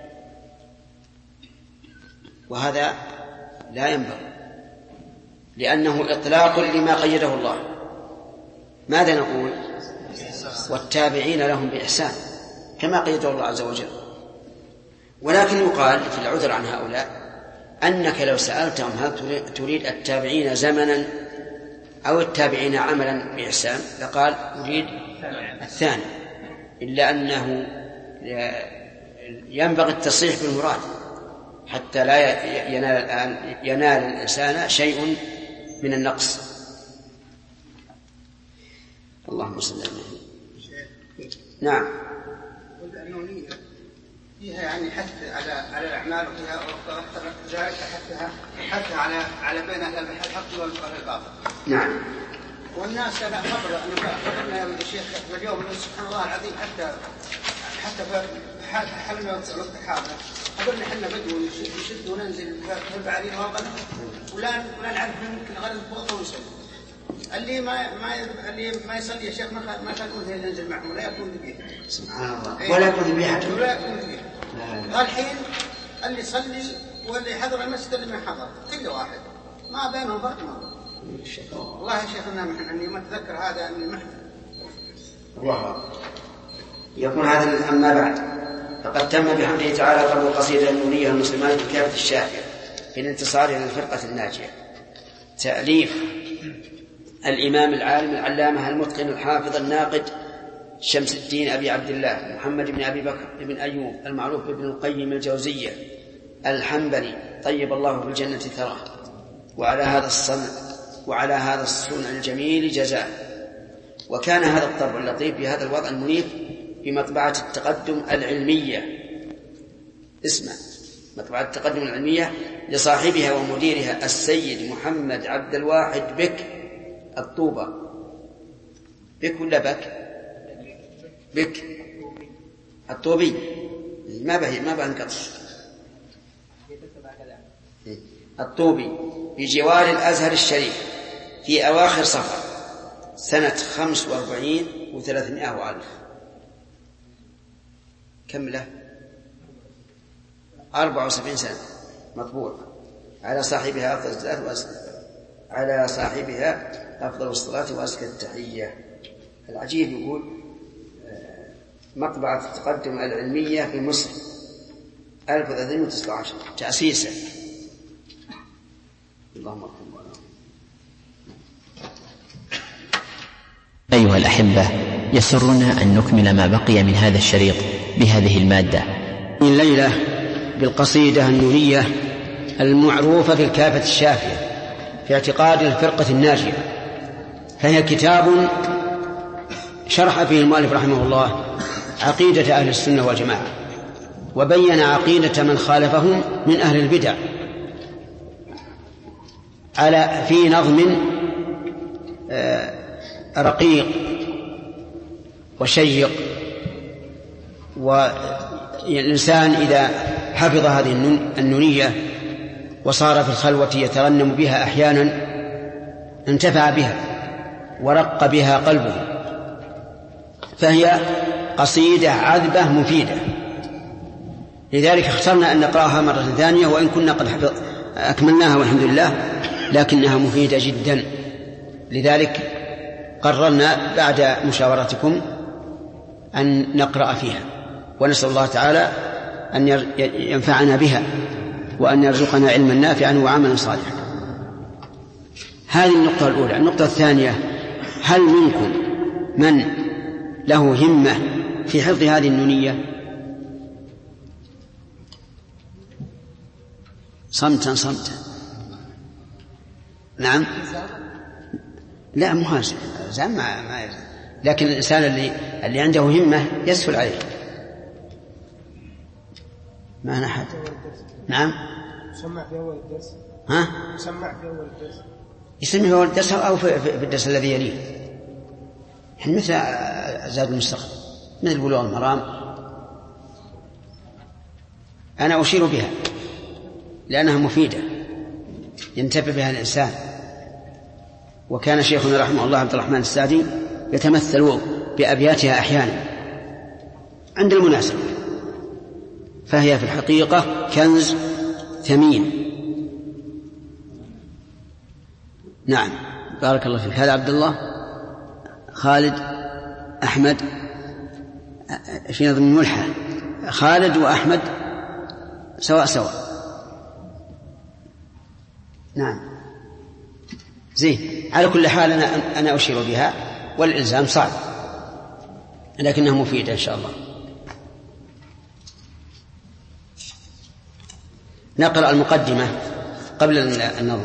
وهذا لا ينبغي لأنه إطلاق لما قيده الله. ماذا نقول؟ والتابعين لهم بإحسان كما قيده الله عز وجل. ولكن يقال في العذر عن هؤلاء أنك لو سألتهم هل تريد التابعين زمنا أو التابعين عملا بإحسان لقال أريد الثاني، إلا أنه ينبغي التصريح بالمراد حتى لا ينال الإنسان شيء من النقص. اللهم صل على محمد. نعم. فيها يعني حث على الأعمال وفيها ذلك حث على بين أهل الحق والباطل. نعم. والناس لا خبر أن يا شيخ اليوم سبحان الله العظيم حتى في حل وقت حاضر قبلنا حنا بدو نشد وننزل في البعرين وغنم ولا نعرف ممكن غير البوط ونسوي. اللي ما يصلي يا شيخ ما كان يقول ينزل معهم ولا يكون ذبيحة. سبحان الله. ولا يكون ذبيحة. ولا يكون ذبيحة. الحين اللي يصلي واللي حضر المسجد اللي ما حضر كل واحد ما بينهم فرق ما. والله يا شيخنا أني ما أتذكر هذا أني محدث. الله يكون هذا أما بعد فقد تم بحمده تعالى قبل القصيدة النونية المسلمات بكافة الشافية في الانتصار إلى الفرقة الناجية. تأليف الإمام العالم العلامة المتقن الحافظ الناقد شمس الدين أبي عبد الله محمد بن أبي بكر بن أيوب المعروف بن القيم الجوزية الحنبلي طيب الله في الجنة ثراه، وعلى هذا الصنع الجميل جزاء. وكان هذا الطبع اللطيف بهذا الوضع المنيف بمطبعة التقدم العلمية، اسمع، مطبعة التقدم العلمية لصاحبها ومديرها السيد محمد عبد الواحد بك الطوبة. بك ولا بك؟ بك الطوبي، ما بنقطش. الطوبي بجوار الأزهر الشريف في أواخر صفر سنة 45 و300 وألف. كم له؟ 74 سنة مطبوع. على صاحبها أفضل الصلاة وأزكى التحية. العجيب يقول مطبعة التقدم العلمية في مصر 1319 تأسيسا. اللهم ارحمه. أيها الأحبة، يسرنا أن نكمل ما بقي من هذا الشريط بهذه المادة. الليلة بالقصيدة النورية المعروفة في الكافة الشافية في اعتقاد الفرقة الناجية، فهي كتاب شرح فيه المؤلف رحمه الله عقيدة أهل السنة والجماعة، وبين عقيدة من خالفهم من أهل البدع في نظم رقيق وشيق. والإنسان إذا حفظ هذه النونية وصار في الخلوة يترنم بها أحيانا انتفع بها ورق بها قلبه، فهي قصيدة عذبة مفيدة. لذلك اخترنا أن نقرأها مرة ثانية، وإن كنا قد أكملناها والحمد لله، لكنها مفيدة جدا. لذلك قررنا بعد مشاورتكم أن نقرأ فيها، ونسأل الله تعالى أن ينفعنا بها وأن يرزقنا علما نافعا وعملا صالحا. هذه النقطة الأولى. النقطة الثانية: هل منكم من له همة في حفظ هذه النونية؟ صمتا. نعم. لا مهاجم زعم ما يزعم. لكن الإنسان اللي عنده همة يسهل عليه. ما أحد. نعم. يسمع في أول الدرس. ها؟ يسمع في أول الدرس. يسمع في أول الدرس أو في الدرس الذي يليه. مثل زاد المستقبل، مثل بلوغ المرام. أنا أشير بها لأنها مفيدة ينتفع بها الإنسان. وكان شيخنا رحمه الله عبد الرحمن السعدي يتمثل بأبياتها أحيانا عند المناسبة، فهي في الحقيقة كنز ثمين. نعم، بارك الله فيك. هذا عبد الله، خالد، أحمد، في نظم الملحة خالد وأحمد سواء. نعم زين. على كل حال أنا أشير بها، والإلزام صعب لكنها مفيدة إن شاء الله. نقرأ المقدمة قبل النظم.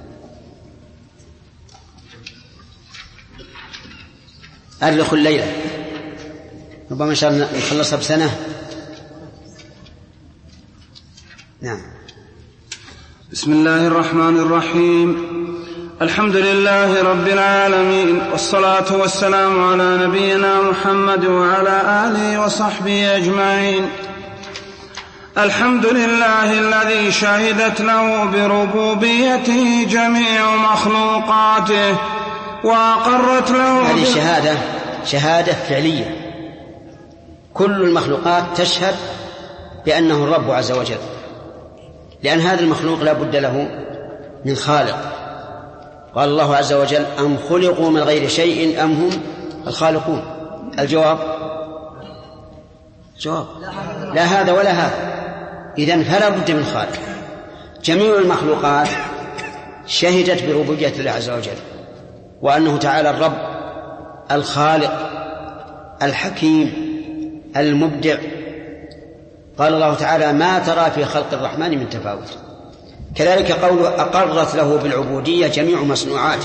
أرلخ الليلة، ربما إن شاء الله نخلصها بسنة. نعم. بسم الله الرحمن الرحيم. الحمد لله رب العالمين، والصلاة والسلام على نبينا محمد وعلى آله وصحبه أجمعين. الحمد لله الذي شهدت له بربوبيته جميع مخلوقاته وأقرت له. هذه شهادة فعلية. كل المخلوقات تشهد بأنه الرب عز وجل، لأن هذا المخلوق لا بد له من خالق. قال الله عز وجل: أم خلقوا من غير شيء أم هم الخالقون. الجواب جواب لا هذا ولا هذا. إذن فلا بد من خالق. جميع المخلوقات شهدت بربوبية الله عز وجل، وأنه تعالى الرب الخالق الحكيم المبدع. قال الله تعالى: ما ترى في خلق الرحمن من تفاوت. كذلك قوله: أقرت له بالعبودية جميع مصنوعاته.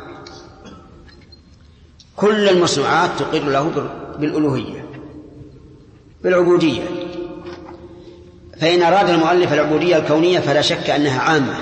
كل المصنوعات تقر له بالألوهية بالعبودية. فإن أراد المؤلف العبودية الكونية فلا شك أنها عامة،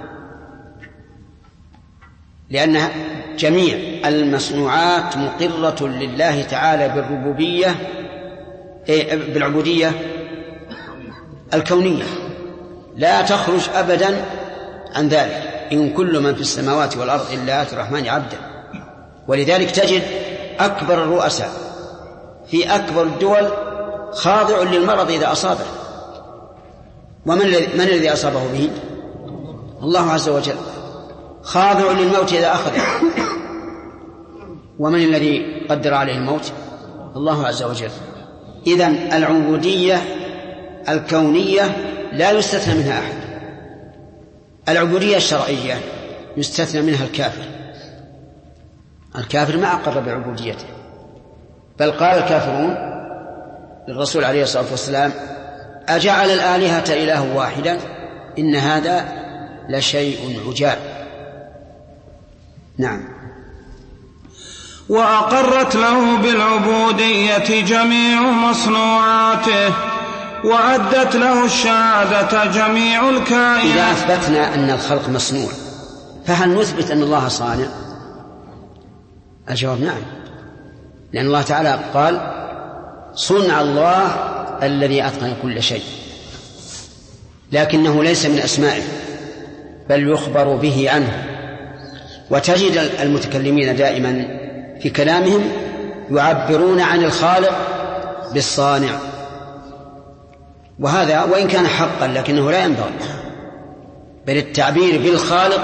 لأن جميع المصنوعات مقرة لله تعالى بالربوبية بالعبودية الكونية، لا تخرج أبدا عن ذلك. إن كل من في السماوات والأرض إلا آتي الرحمن عبدا. ولذلك تجد أكبر الرؤساء في أكبر الدول خاضع للمرض إذا أصابه. ومن الذي أصابه به؟ الله عز وجل. خاضع للموت إذا أخذه. ومن الذي قدر عليه الموت؟ الله عز وجل. إذن العبودية الكونية لا يستثنى منها أحد. العبودية الشرعية يستثنى منها الكافر. الكافر ما أقر بعبوديته، بل قال الكافرون للرسول عليه الصلاة والسلام: أجعل الآلهة إله واحدا إن هذا لشيء عجاب. نعم. وأقرت له بالعبودية جميع مصنوعاته وأدت له الشهادة جميع الكائنات. إذا أثبتنا أن الخلق مصنوع فهل نثبت أن الله صانع؟ الجواب نعم، لأن الله تعالى قال: صنع الله الذي أتقن كل شيء. لكنه ليس من أسمائه بل يخبر به عنه. وتجد المتكلمين دائما في كلامهم يعبرون عن الخالق بالصانع، وهذا وإن كان حقا لكنه لا ينبغي، بل التعبير بالخالق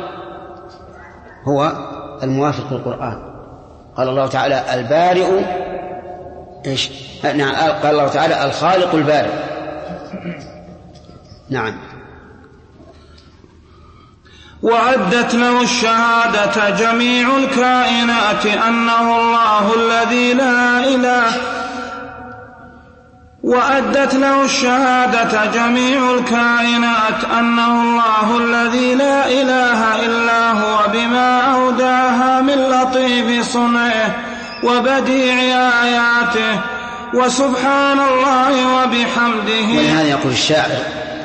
هو الموافق للقرآن. قال الله تعالى: البارئ إيش؟ نعم، قال الله تعالى: الخالق البارئ. نعم. وأدت له الشهادة جميع الكائنات أنه الله الذي لا إله. وأدت له الشهادة جميع الكائنات أنه الله الذي لا إله إلا هو بما أوداها من لطيف صنعه وبديع آياته وسبحان الله وبحمده. ولهذا يقول الشاعر: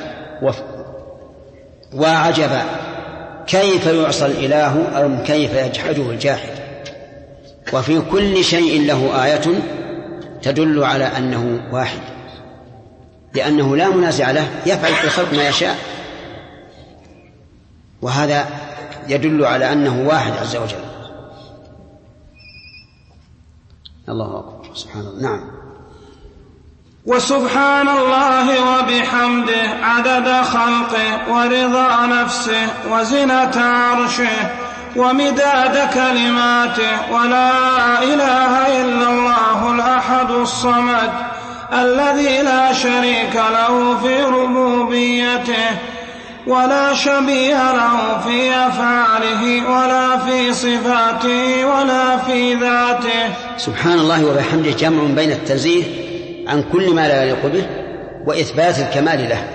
وعجبا كيف يعصى الإله أو كيف يجحده الجاحد. وفي كل شيء له آية تدل على أنه واحد، لأنه لا منازع له، يفعل في الخلق ما يشاء، وهذا يدل على أنه واحد عز وجل. الله أكبر. سبحان الله. نعم. وسبحان الله وبحمده عدد خلقه ورضا نفسه وزنة عرشه ومداد كلماته. ولا إله إلا الله الأحد الصمد الذي لا شريك له في ربوبيته ولا شبيه له في أفعاله ولا في صفاته ولا في ذاته. سبحان الله وبحمده جمع بين التنزيه عن كل ما لا يليق به وإثبات الكمال له.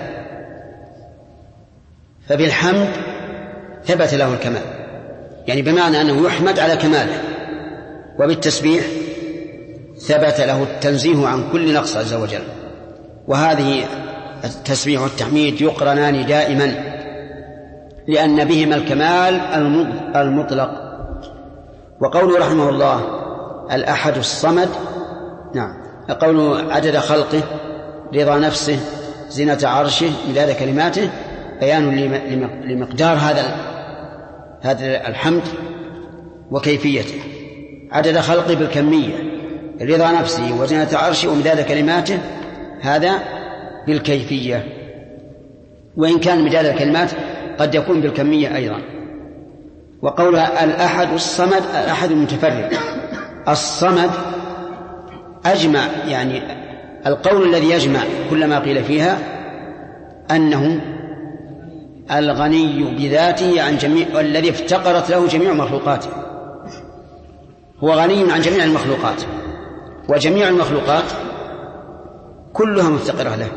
فبالحمد ثبت له الكمال، يعني بمعنى أنه يحمد على كماله، وبالتسبيح ثبت له التنزيه عن كل نقص عز وجل. وهذه التسبيح والتحميد يقرنان دائما لأن بهما الكمال المطلق. وقوله رحمه الله الأحد الصمد، نعم، قوله عدد خلقه رضا نفسه زنة عرشه مداد كلماته بيان لمقدار هذا الحمد وكيفيته. عدد خلقه بالكمية، رضا نفسه وزنة عرشه ومداد كلماته هذا بالكيفية، وإن كان مداد الكلمات قد يكون بالكمية أيضا. وقولها الأحد الصمد، الأحد المتفرد. الصمد أجمع، يعني القول الذي يجمع كل ما قيل فيها أنه الغني بذاته عن جميع الذي افتقرت له جميع مخلوقاته، هو غني عن جميع المخلوقات، وجميع المخلوقات كلها مفتقرة له.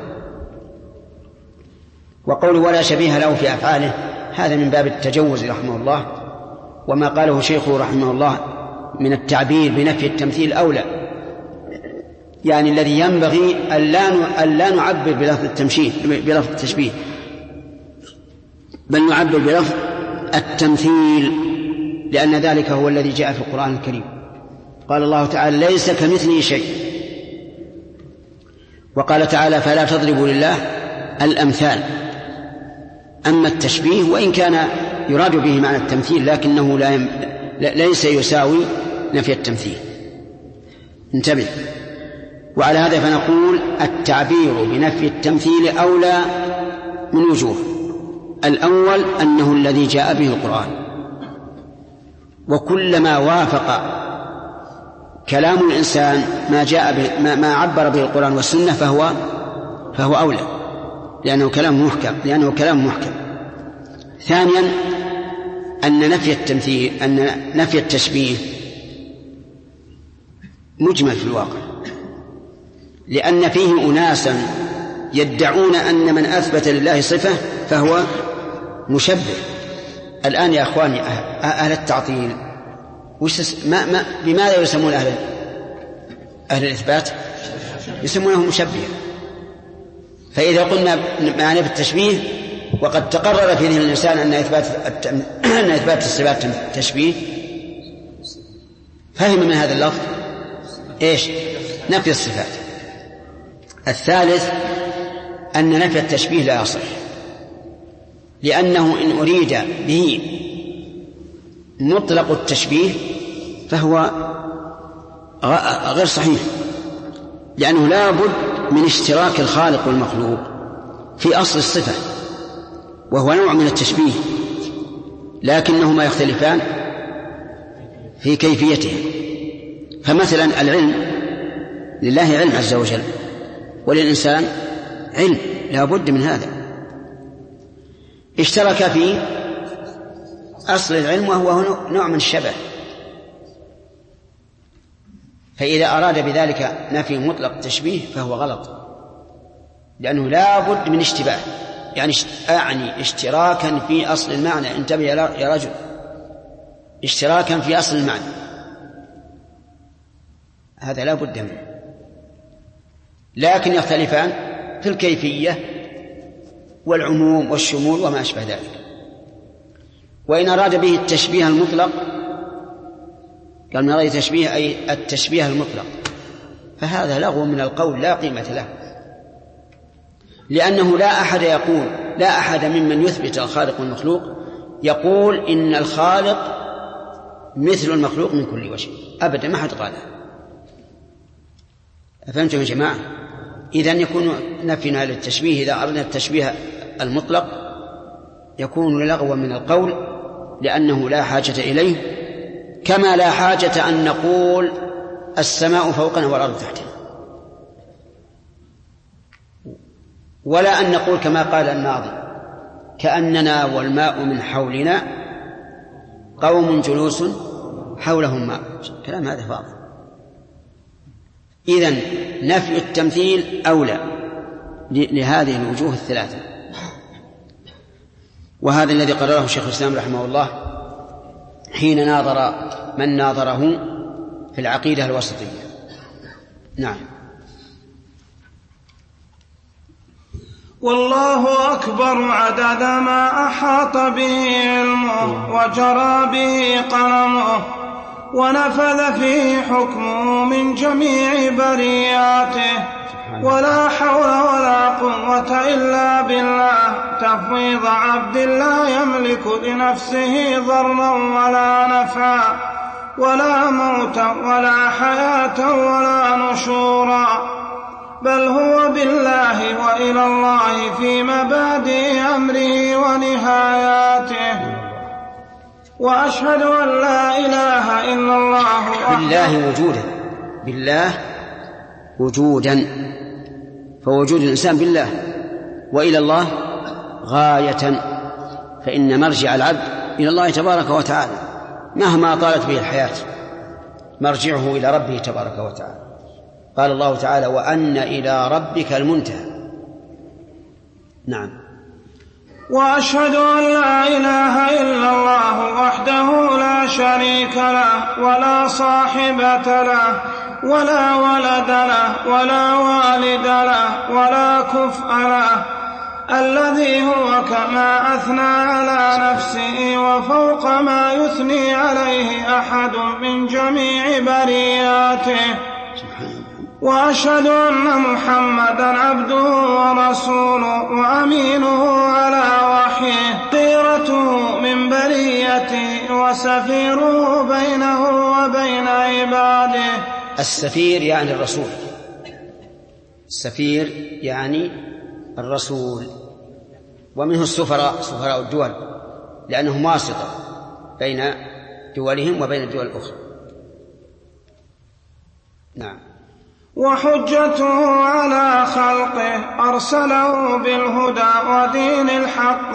وقول ولا شبيه له في أفعاله هذا من باب التجوز رحمه الله، وما قاله شيخه رحمه الله من التعبير بنفي التمثيل أولى، يعني الذي ينبغي أن لا نعبر بلفظ التشبيه بل نعبر بلفظ التمثيل، لأن ذلك هو الذي جاء في القرآن الكريم. قال الله تعالى ليس كمثله شيء، وقال تعالى فلا تضربوا لله الأمثال. أما التشبيه وإن كان يراد به معنى التمثيل لكنه ليس يساوي نفي التمثيل. انتبه. وعلى هذا فنقول التعبير بنفي التمثيل أولى من وجوه. الأول أنه الذي جاء به القرآن، وكلما وافق كلام الإنسان ما عبر به القرآن والسنة فهو أولى، لأنه كلام محكم. ثانيا أن نفي التشبيه مجمل في الواقع، لأن فيه أناسا يدعون أن من أثبت لله صفة فهو مشبه. الآن يا أخواني أهل التعطيل بماذا يسمون أهل الإثبات؟ يسمونهم مشبه. فإذا قلنا معنى التشبيه وقد تقرر في ذهن الإنسان أن إثبات الصفات تشبيه، فهم من هذا اللفظ إيش؟ نفي الصفات. الثالث أن نفي التشبيه لا يصح، لأنه إن أريد به مطلق التشبيه فهو غير صحيح، لأنه لا بد من اشتراك الخالق والمخلوق في أصل الصفة، وهو نوع من التشبيه، لكنهما يختلفان في كيفيته. فمثلا العلم لله علم عز وجل، وللإنسان علم، لا بد من هذا. اشترك في أصل العلم وهو نوع من الشبه، فإذا أراد بذلك نفي مطلق التشبيه فهو غلط، لأنه لا بد من اشتباه، يعني اشتراكا في أصل المعنى. انتبه يا رجل، اشتراكا في أصل المعنى هذا لا بد منه، لكن يختلفان في الكيفية والعموم والشمول وما أشبه ذلك. وإن أراد به التشبيه المطلق قال من غير تشبيه أي التشبيه المطلق، فهذا لغو من القول لا قيمة له، لأنه لا أحد ممن يثبت الخالق والمخلوق يقول إن الخالق مثل المخلوق من كل وجه، أبدا ما حد قال. أفهمتم يا جماعة؟ إذن يكون نفينا للتشبيه إذا أردنا التشبيه المطلق يكون لغوا من القول، لأنه لا حاجة إليه، كما لا حاجة أن نقول السماء فوقنا والأرض تحتنا، ولا أن نقول كما قال الناظم كأننا والماء من حولنا قوم جلوس حولهم ماء. كلام هذا فاضل. إذن نفي التمثيل أولى لهذه الوجوه الثلاثة، وهذا الذي قرره شيخ الإسلام رحمه الله حين ناظر من ناظره في العقيدة الوسطية. نعم. والله أكبر عدد ما أحاط به علمه وجرى به قلمه ونفذ فيه حكمه من جميع برياته، ولا حول ولا قوة إلا بالله. تفويض عبد لا يملك لنفسه ضرا ولا نفعا ولا موتا ولا حياة ولا نشورا، بل هو بالله وإلى الله في مبادئ أمره ونهاياته. وأشهد أن لا إله إلا الله بالله وجودا فوجود الإنسان بالله وإلى الله غاية، فإن مرجع العبد إلى الله تبارك وتعالى مهما طالت به الحياة، مرجعه إلى ربه تبارك وتعالى. قال الله تعالى: وأن إلى ربك المنتهى. نعم. وأشهد أن لا إله إلا الله وحده لا شريك له ولا صاحبة له ولا ولد له ولا والد له ولا كفء له، الذي هو كما أثنى على نفسه وفوق ما يثني عليه أحد من جميع برياته. وأشهد أن محمدًا عبده ورسوله وأمينه على وحيه، خيرته من بريته وسفيره بينه وبين عباده. السفير يعني الرسول، السفير يعني الرسول، ومنه السفراء، سفراء الدول، لأنهم واسطة بين دولهم وبين الدول الأخرى. نعم. وحجته على خلقه، أرسله بالهدى ودين الحق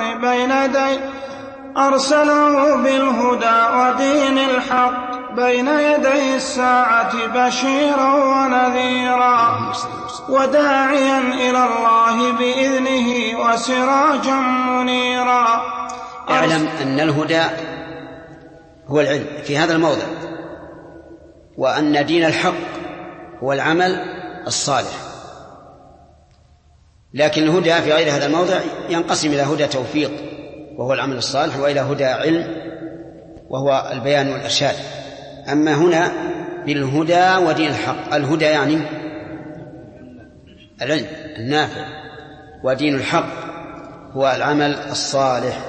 بين يدي الساعة بشيرا ونذيرا وداعيا إلى الله بإذنه وسراجا منيرا. اعلم أن الهدى هو العلم في هذا الموضع، وأن دين الحق هو العمل الصالح. لكن الهدى في غير هذا الموضع ينقسم إلى هدى توفيق وهو العمل الصالح، وإلى هدى علم وهو البيان والإرشاد. أما هنا بالهدى ودين الحق، الهدى يعني العلم النافع، ودين الحق هو العمل الصالح.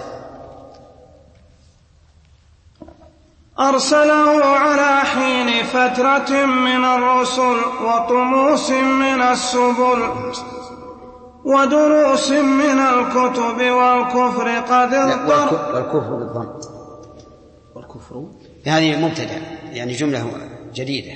أرسله على حين فترة من الرسل وطموس من السبل ودروس من الكتب والكفر قد اضطر. والكفر بالضم، والكفر هذه مبتدأ يعني جملة جديدة.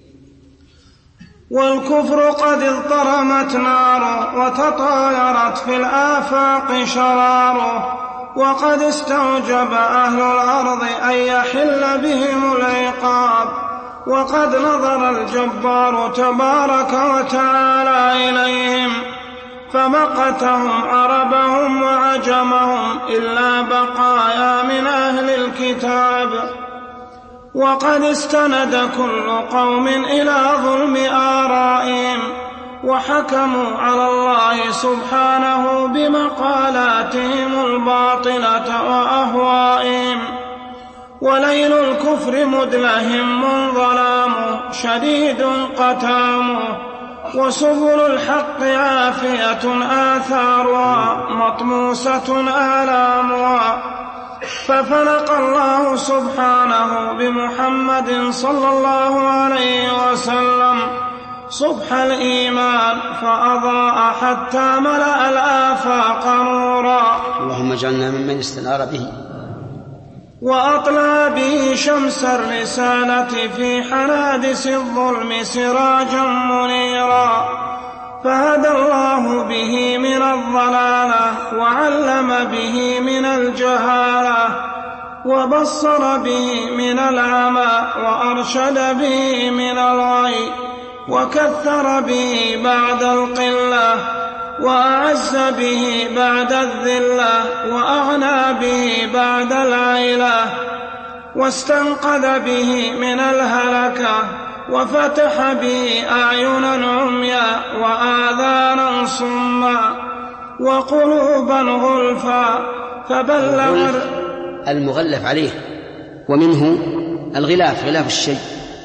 والكفر قد اضطرمت ناره وتطايرت في الآفاق شراره، وقد استوجب أهل الأرض أن يحل بهم العقاب، وقد نظر الجبار تبارك وتعالى إليهم فمقتهم عربهم وعجمهم إلا بقايا من أهل الكتاب. وقد استند كل قوم إلى ظلم آرائهم وحكموا على الله سبحانه بمقالاتهم الباطلة وأهوائهم. وليل الكفر مدلهم ظلام شديد قتام، وسبل الحق عافية آثارها مطموسة آلامها. ففلق الله سبحانه بمحمد صلى الله عليه وسلم صبح الإيمان فأضاء حتى ملأ الآفاق نورا. اللهم اجعلنا ممن استنار به. وأطلع به شمس الرسالة في حنادس الظلم سراجا منيرا، فهدى الله به من الضلالة وعلم به من الجهالة، وبصر به من العمى وأرشد به من الغي، وكثر به بعد القلة، وأعز به بعد الذلة، وأغنى به بعد العيلة، واستنقذ به من الهلكة، وفتح به أعينا عميا وآذانا صما وقلوبا غلفا فبلغ. المغلف عليه، ومنه الغلاف، غلاف الشيء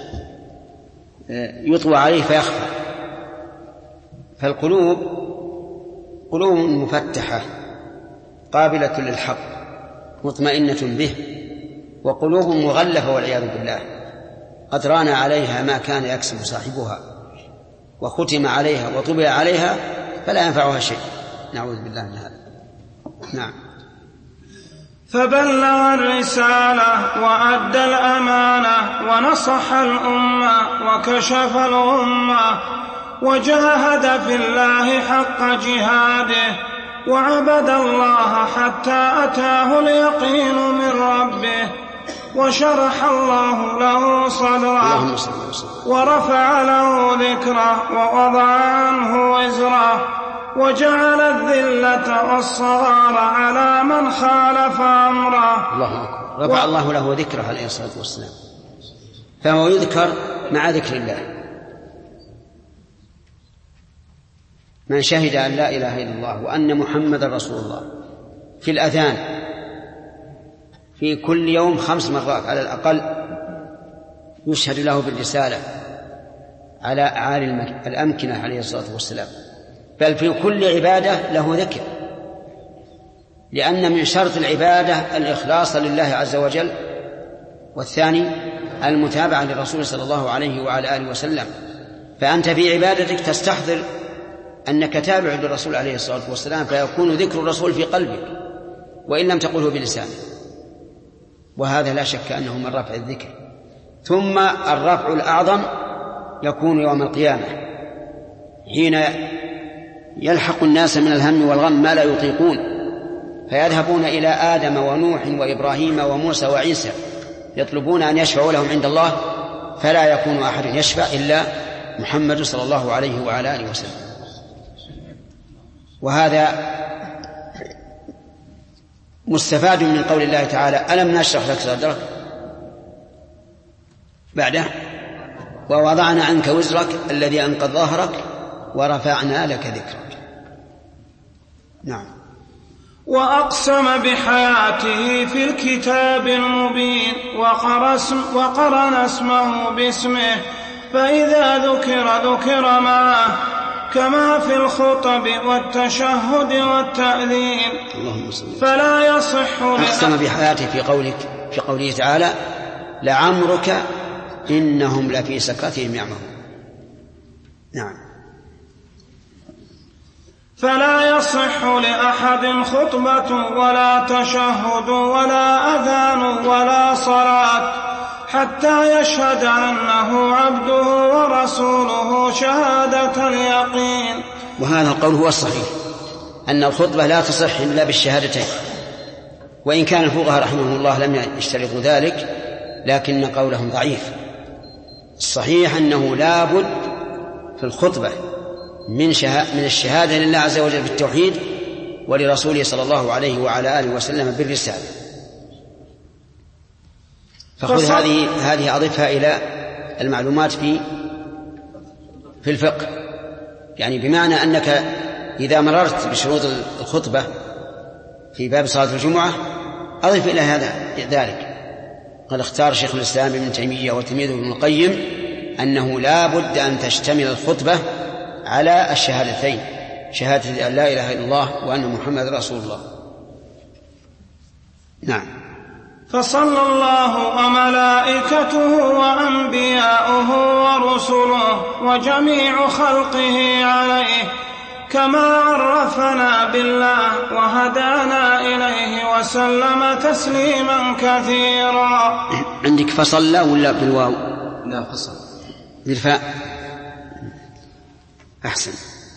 يطوى عليه فيخفى. فالقلوب قلوب مفتحة قابلة للحق مطمئنة به، وقلوب مغلفة والعياذ بالله قد ران عليها ما كان يكسب صاحبها، وختم عليها وطبع عليها فلا ينفعها شيء، نعوذ بالله من هذا. نعم. فبلغ الرسالة وأدى الأمانة ونصح الأمة وكشف الغمة، وجاهد في الله حق جهاده، وعبد الله حتى أتاه اليقين من ربه، وشرح الله له صدره ورفع له ذكره ووضع عنه وزره، وجعل الذلة والصغار على من خالف أمره. الله أكبر. رفع الله له ذكره عليه الصلاة والسلام، فهو يذكر مع ذكر الله. من شهد أن لا إله إلا الله وأن محمد رسول الله في الأذان في كل يوم 5 مرات على الأقل يشهد له بالرسالة على أعالي الأمكنة عليه الصلاة والسلام، بل في كل عبادة له ذكر، لأن من شرط العبادة الإخلاص لله عز وجل، والثاني المتابعة للرسول صلى الله عليه وعلى آله وسلم. فأنت في عبادتك تستحضر أنك تابع للرسول عليه الصلاة والسلام، فيكون ذكر الرسول في قلبك وإن لم تقله بلسانك، وهذا لا شك أنه من رفع الذكر. ثم الرفع الأعظم يكون يوم القيامة حين يلحق الناس من الهم والغم ما لا يطيقون، فيذهبون إلى آدم ونوح وإبراهيم وموسى وعيسى يطلبون أن يشفعوا لهم عند الله، فلا يكون أحد يشفع إلا محمد صلى الله عليه وعلى آله وسلم. وهذا مستفاد من قول الله تعالى: ألم نشرح لك صدرك، بعده ووضعنا عنك وزرك الذي أنقض ظهرك ورفعنا لك ذكرك. نعم. وأقسم بحياته في الكتاب المبين، وقرن اسمه باسمه، فإذا ذكر معه، كما في الخطب والتشهد والتأذين. فلا يصح أقسم بحياته في قوله تعالى: لعمرك إنهم لفي سكرتهم يعمهون. نعم. فلا يصح لأحد خطبة ولا تشهد ولا أذان ولا صلاة حتى يشهد أنه عبده ورسوله شهادة اليقين. وهذا القول هو الصحيح، أن الخطبة لا تصح إلا بالشهادتين، وإن كان الفقهاء رحمهم الله لم يشترطوا ذلك، لكن قولهم ضعيف. الصحيح أنه لا بد في الخطبة من الشهادة لله عز وجل بالتوحيد ولرسوله صلى الله عليه وعلى آله وسلم بالرسالة. فخذ هذه أضفها إلى المعلومات في الفقه، يعني بمعنى أنك إذا مررت بشروط الخطبة في باب صلاة الجمعة أضف إلى ذلك. قد اختار شيخ الإسلام ابن تيمية وتلميذه ابن القيم أنه لا بد أن تشتمل الخطبة على الشهادتين، شهادة أن لا إله إلا الله وأن محمد رسول الله. نعم. فصلى الله وملائكته وأنبياؤه ورسله وجميع خلقه عليه، كما عرفنا بالله وهدانا إليه وسلم تسليما كثيرا. عندك فصلى ولا بالواو؟ لا، فصل بالفاء. أحسن.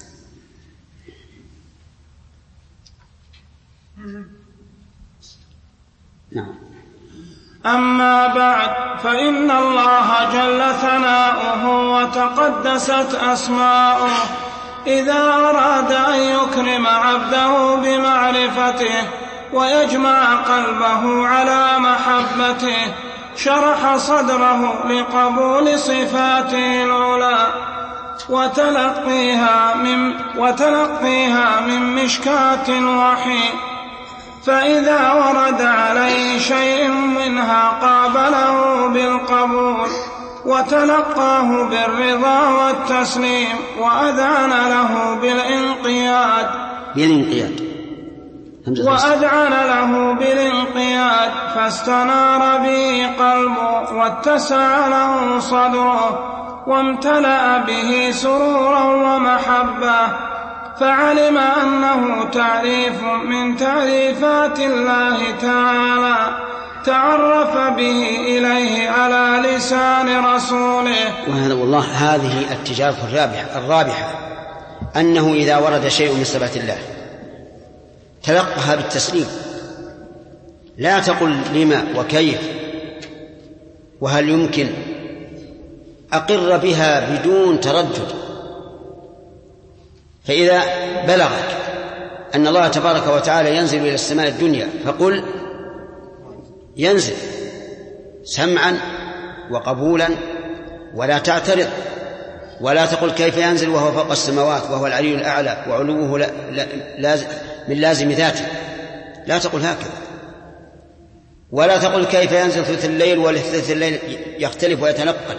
نعم. أما بعد، فإن الله جل ثناؤه وتقدست أسماؤه إذا أراد أن يكرم عبده بمعرفته ويجمع قلبه على محبته شرح صدره لقبول صفاته العلى وتلقيها من مشكاة الوحي، فإذا ورد عليه شيء منها قابله بالقبول وتلقاه بالرضا والتسليم، وأذعن له بالانقياد فاستنار به قلبه واتسع له صدره وامتلأ به سرورا ومحبة، فعلم أنه تعريف من تعريفات الله تعالى تعرف به إليه على لسان رسوله. وهذا والله هذه التجارة الرابحة أنه إذا ورد شيء من صفات الله تلقها بالتسليم، لا تقل لما وكيف وهل يمكن، أقر بها بدون تردد. فإذا بلغك أن الله تبارك وتعالى ينزل إلى السماء الدنيا فقل ينزل سمعا وقبولا، ولا تعترض، ولا تقل كيف ينزل وهو فوق السماوات وهو العلي الأعلى وعلوه من لازم ذاته، لا تقل هكذا. ولا تقل كيف ينزل ثلث الليل وثلث الليل يختلف ويتنقل،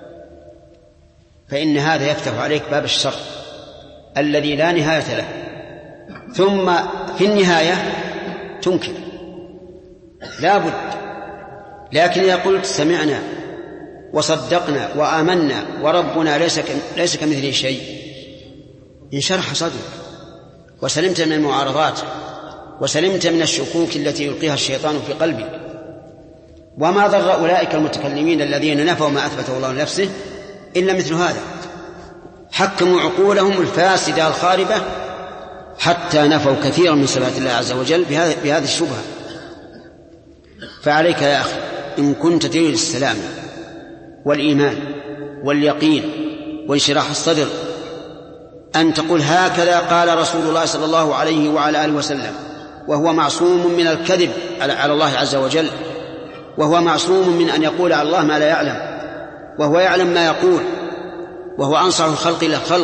فإن هذا يفتح عليك باب الشر الذي لا نهاية له، ثم في النهاية تنكر، لا بد. لكن إذا قلت سمعنا وصدقنا وآمنا وربنا ليس كمثله شيء، انشرح صدرك وسلمت من المعارضات وسلمت من الشكوك التي يلقيها الشيطان في قلبك. وما ضر أولئك المتكلمين الذين نفوا ما أثبته الله لنفسه إلا مثل هذا، حكموا عقولهم الفاسدة الخاربة حتى نفوا كثيرا من صفات الله عز وجل بهذه الشبهة. فعليك يا أخي إن كنت تريد السلام والإيمان واليقين وانشراح الصدر أن تقول هكذا قال رسول الله صلى الله عليه وعلى آله وسلم، وهو معصوم من الكذب على الله عز وجل، وهو معصوم من أن يقول على الله ما لا يعلم، وهو يعلم ما يقول، وهو أنصح الخلق إلى الخلق.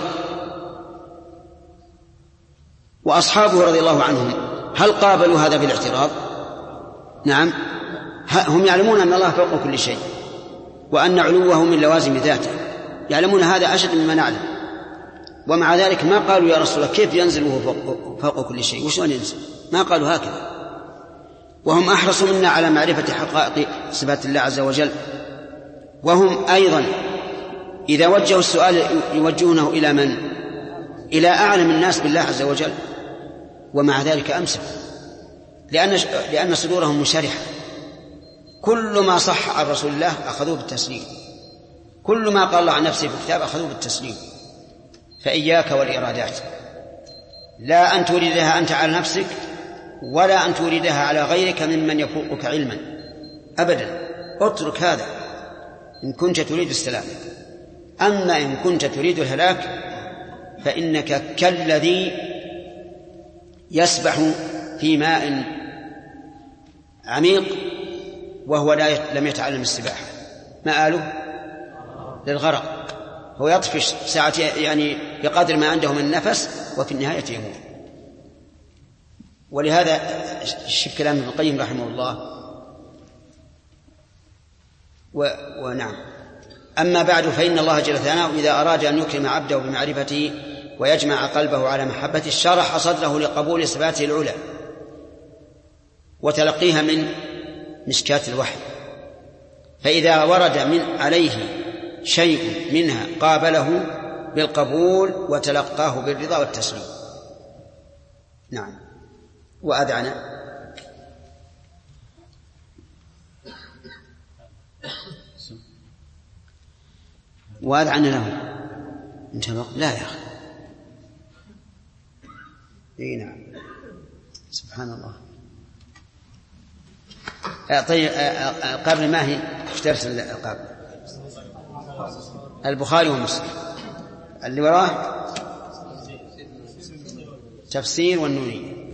وأصحابه رضي الله عنهم هل قابلوا هذا بالاعتراض؟ نعم، هم يعلمون أن الله فوق كل شيء وأن علوه من لوازم ذاته، يعلمون هذا أشد مما نعلم، ومع ذلك ما قالوا يا رسول الله كيف ينزل وهو فوق كل شيء، وشون ينزل؟ ما قالوا هكذا. وهم أحرص منا على معرفة حقائق صفات الله عز وجل. وهم أيضا إذا وجهوا السؤال يوجهونه إلى من؟ إلى أعلم الناس بالله عز وجل، ومع ذلك أمسك، لأن صدورهم منشرحة. كل ما صح عن رسول الله أخذوه بالتسليم، كل ما قال الله عن نفسه في الكتاب أخذوه بالتسليم. فإياك والإرادات، لا أن تريدها أنت على نفسك ولا أن تريدها على غيرك ممن يفوقك علما أبدا. اترك هذا إن كنت تريد السلام. أما إن كنت تريد الهلاك فإنك كالذي يسبح في ماء عميق وهو لم يتعلم السباحة، مآله للغرق، هو يطفش ساعة يعني بقدر ما عنده من نفس وفي النهاية يموت. ولهذا شف كلام ابن القيم رحمه الله. ونعم، أما بعد فإن الله جل ثناؤه إذا أراد أن يكرم عبده بمعرفته ويجمع قلبه على محبته شرح صدره لقبول صفاته العلى وتلقيها من مشكات الوحي، فإذا ورد عليه شيء منها قابله بالقبول وتلقاه بالرضا والتسليم. نعم. وأذعن له انتهى. لا يا أخي، اي نعم، سبحان الله. طيب قبل ما هي اشترس القابل البخاري ومسلم، اللي وراه تفسير والنونية.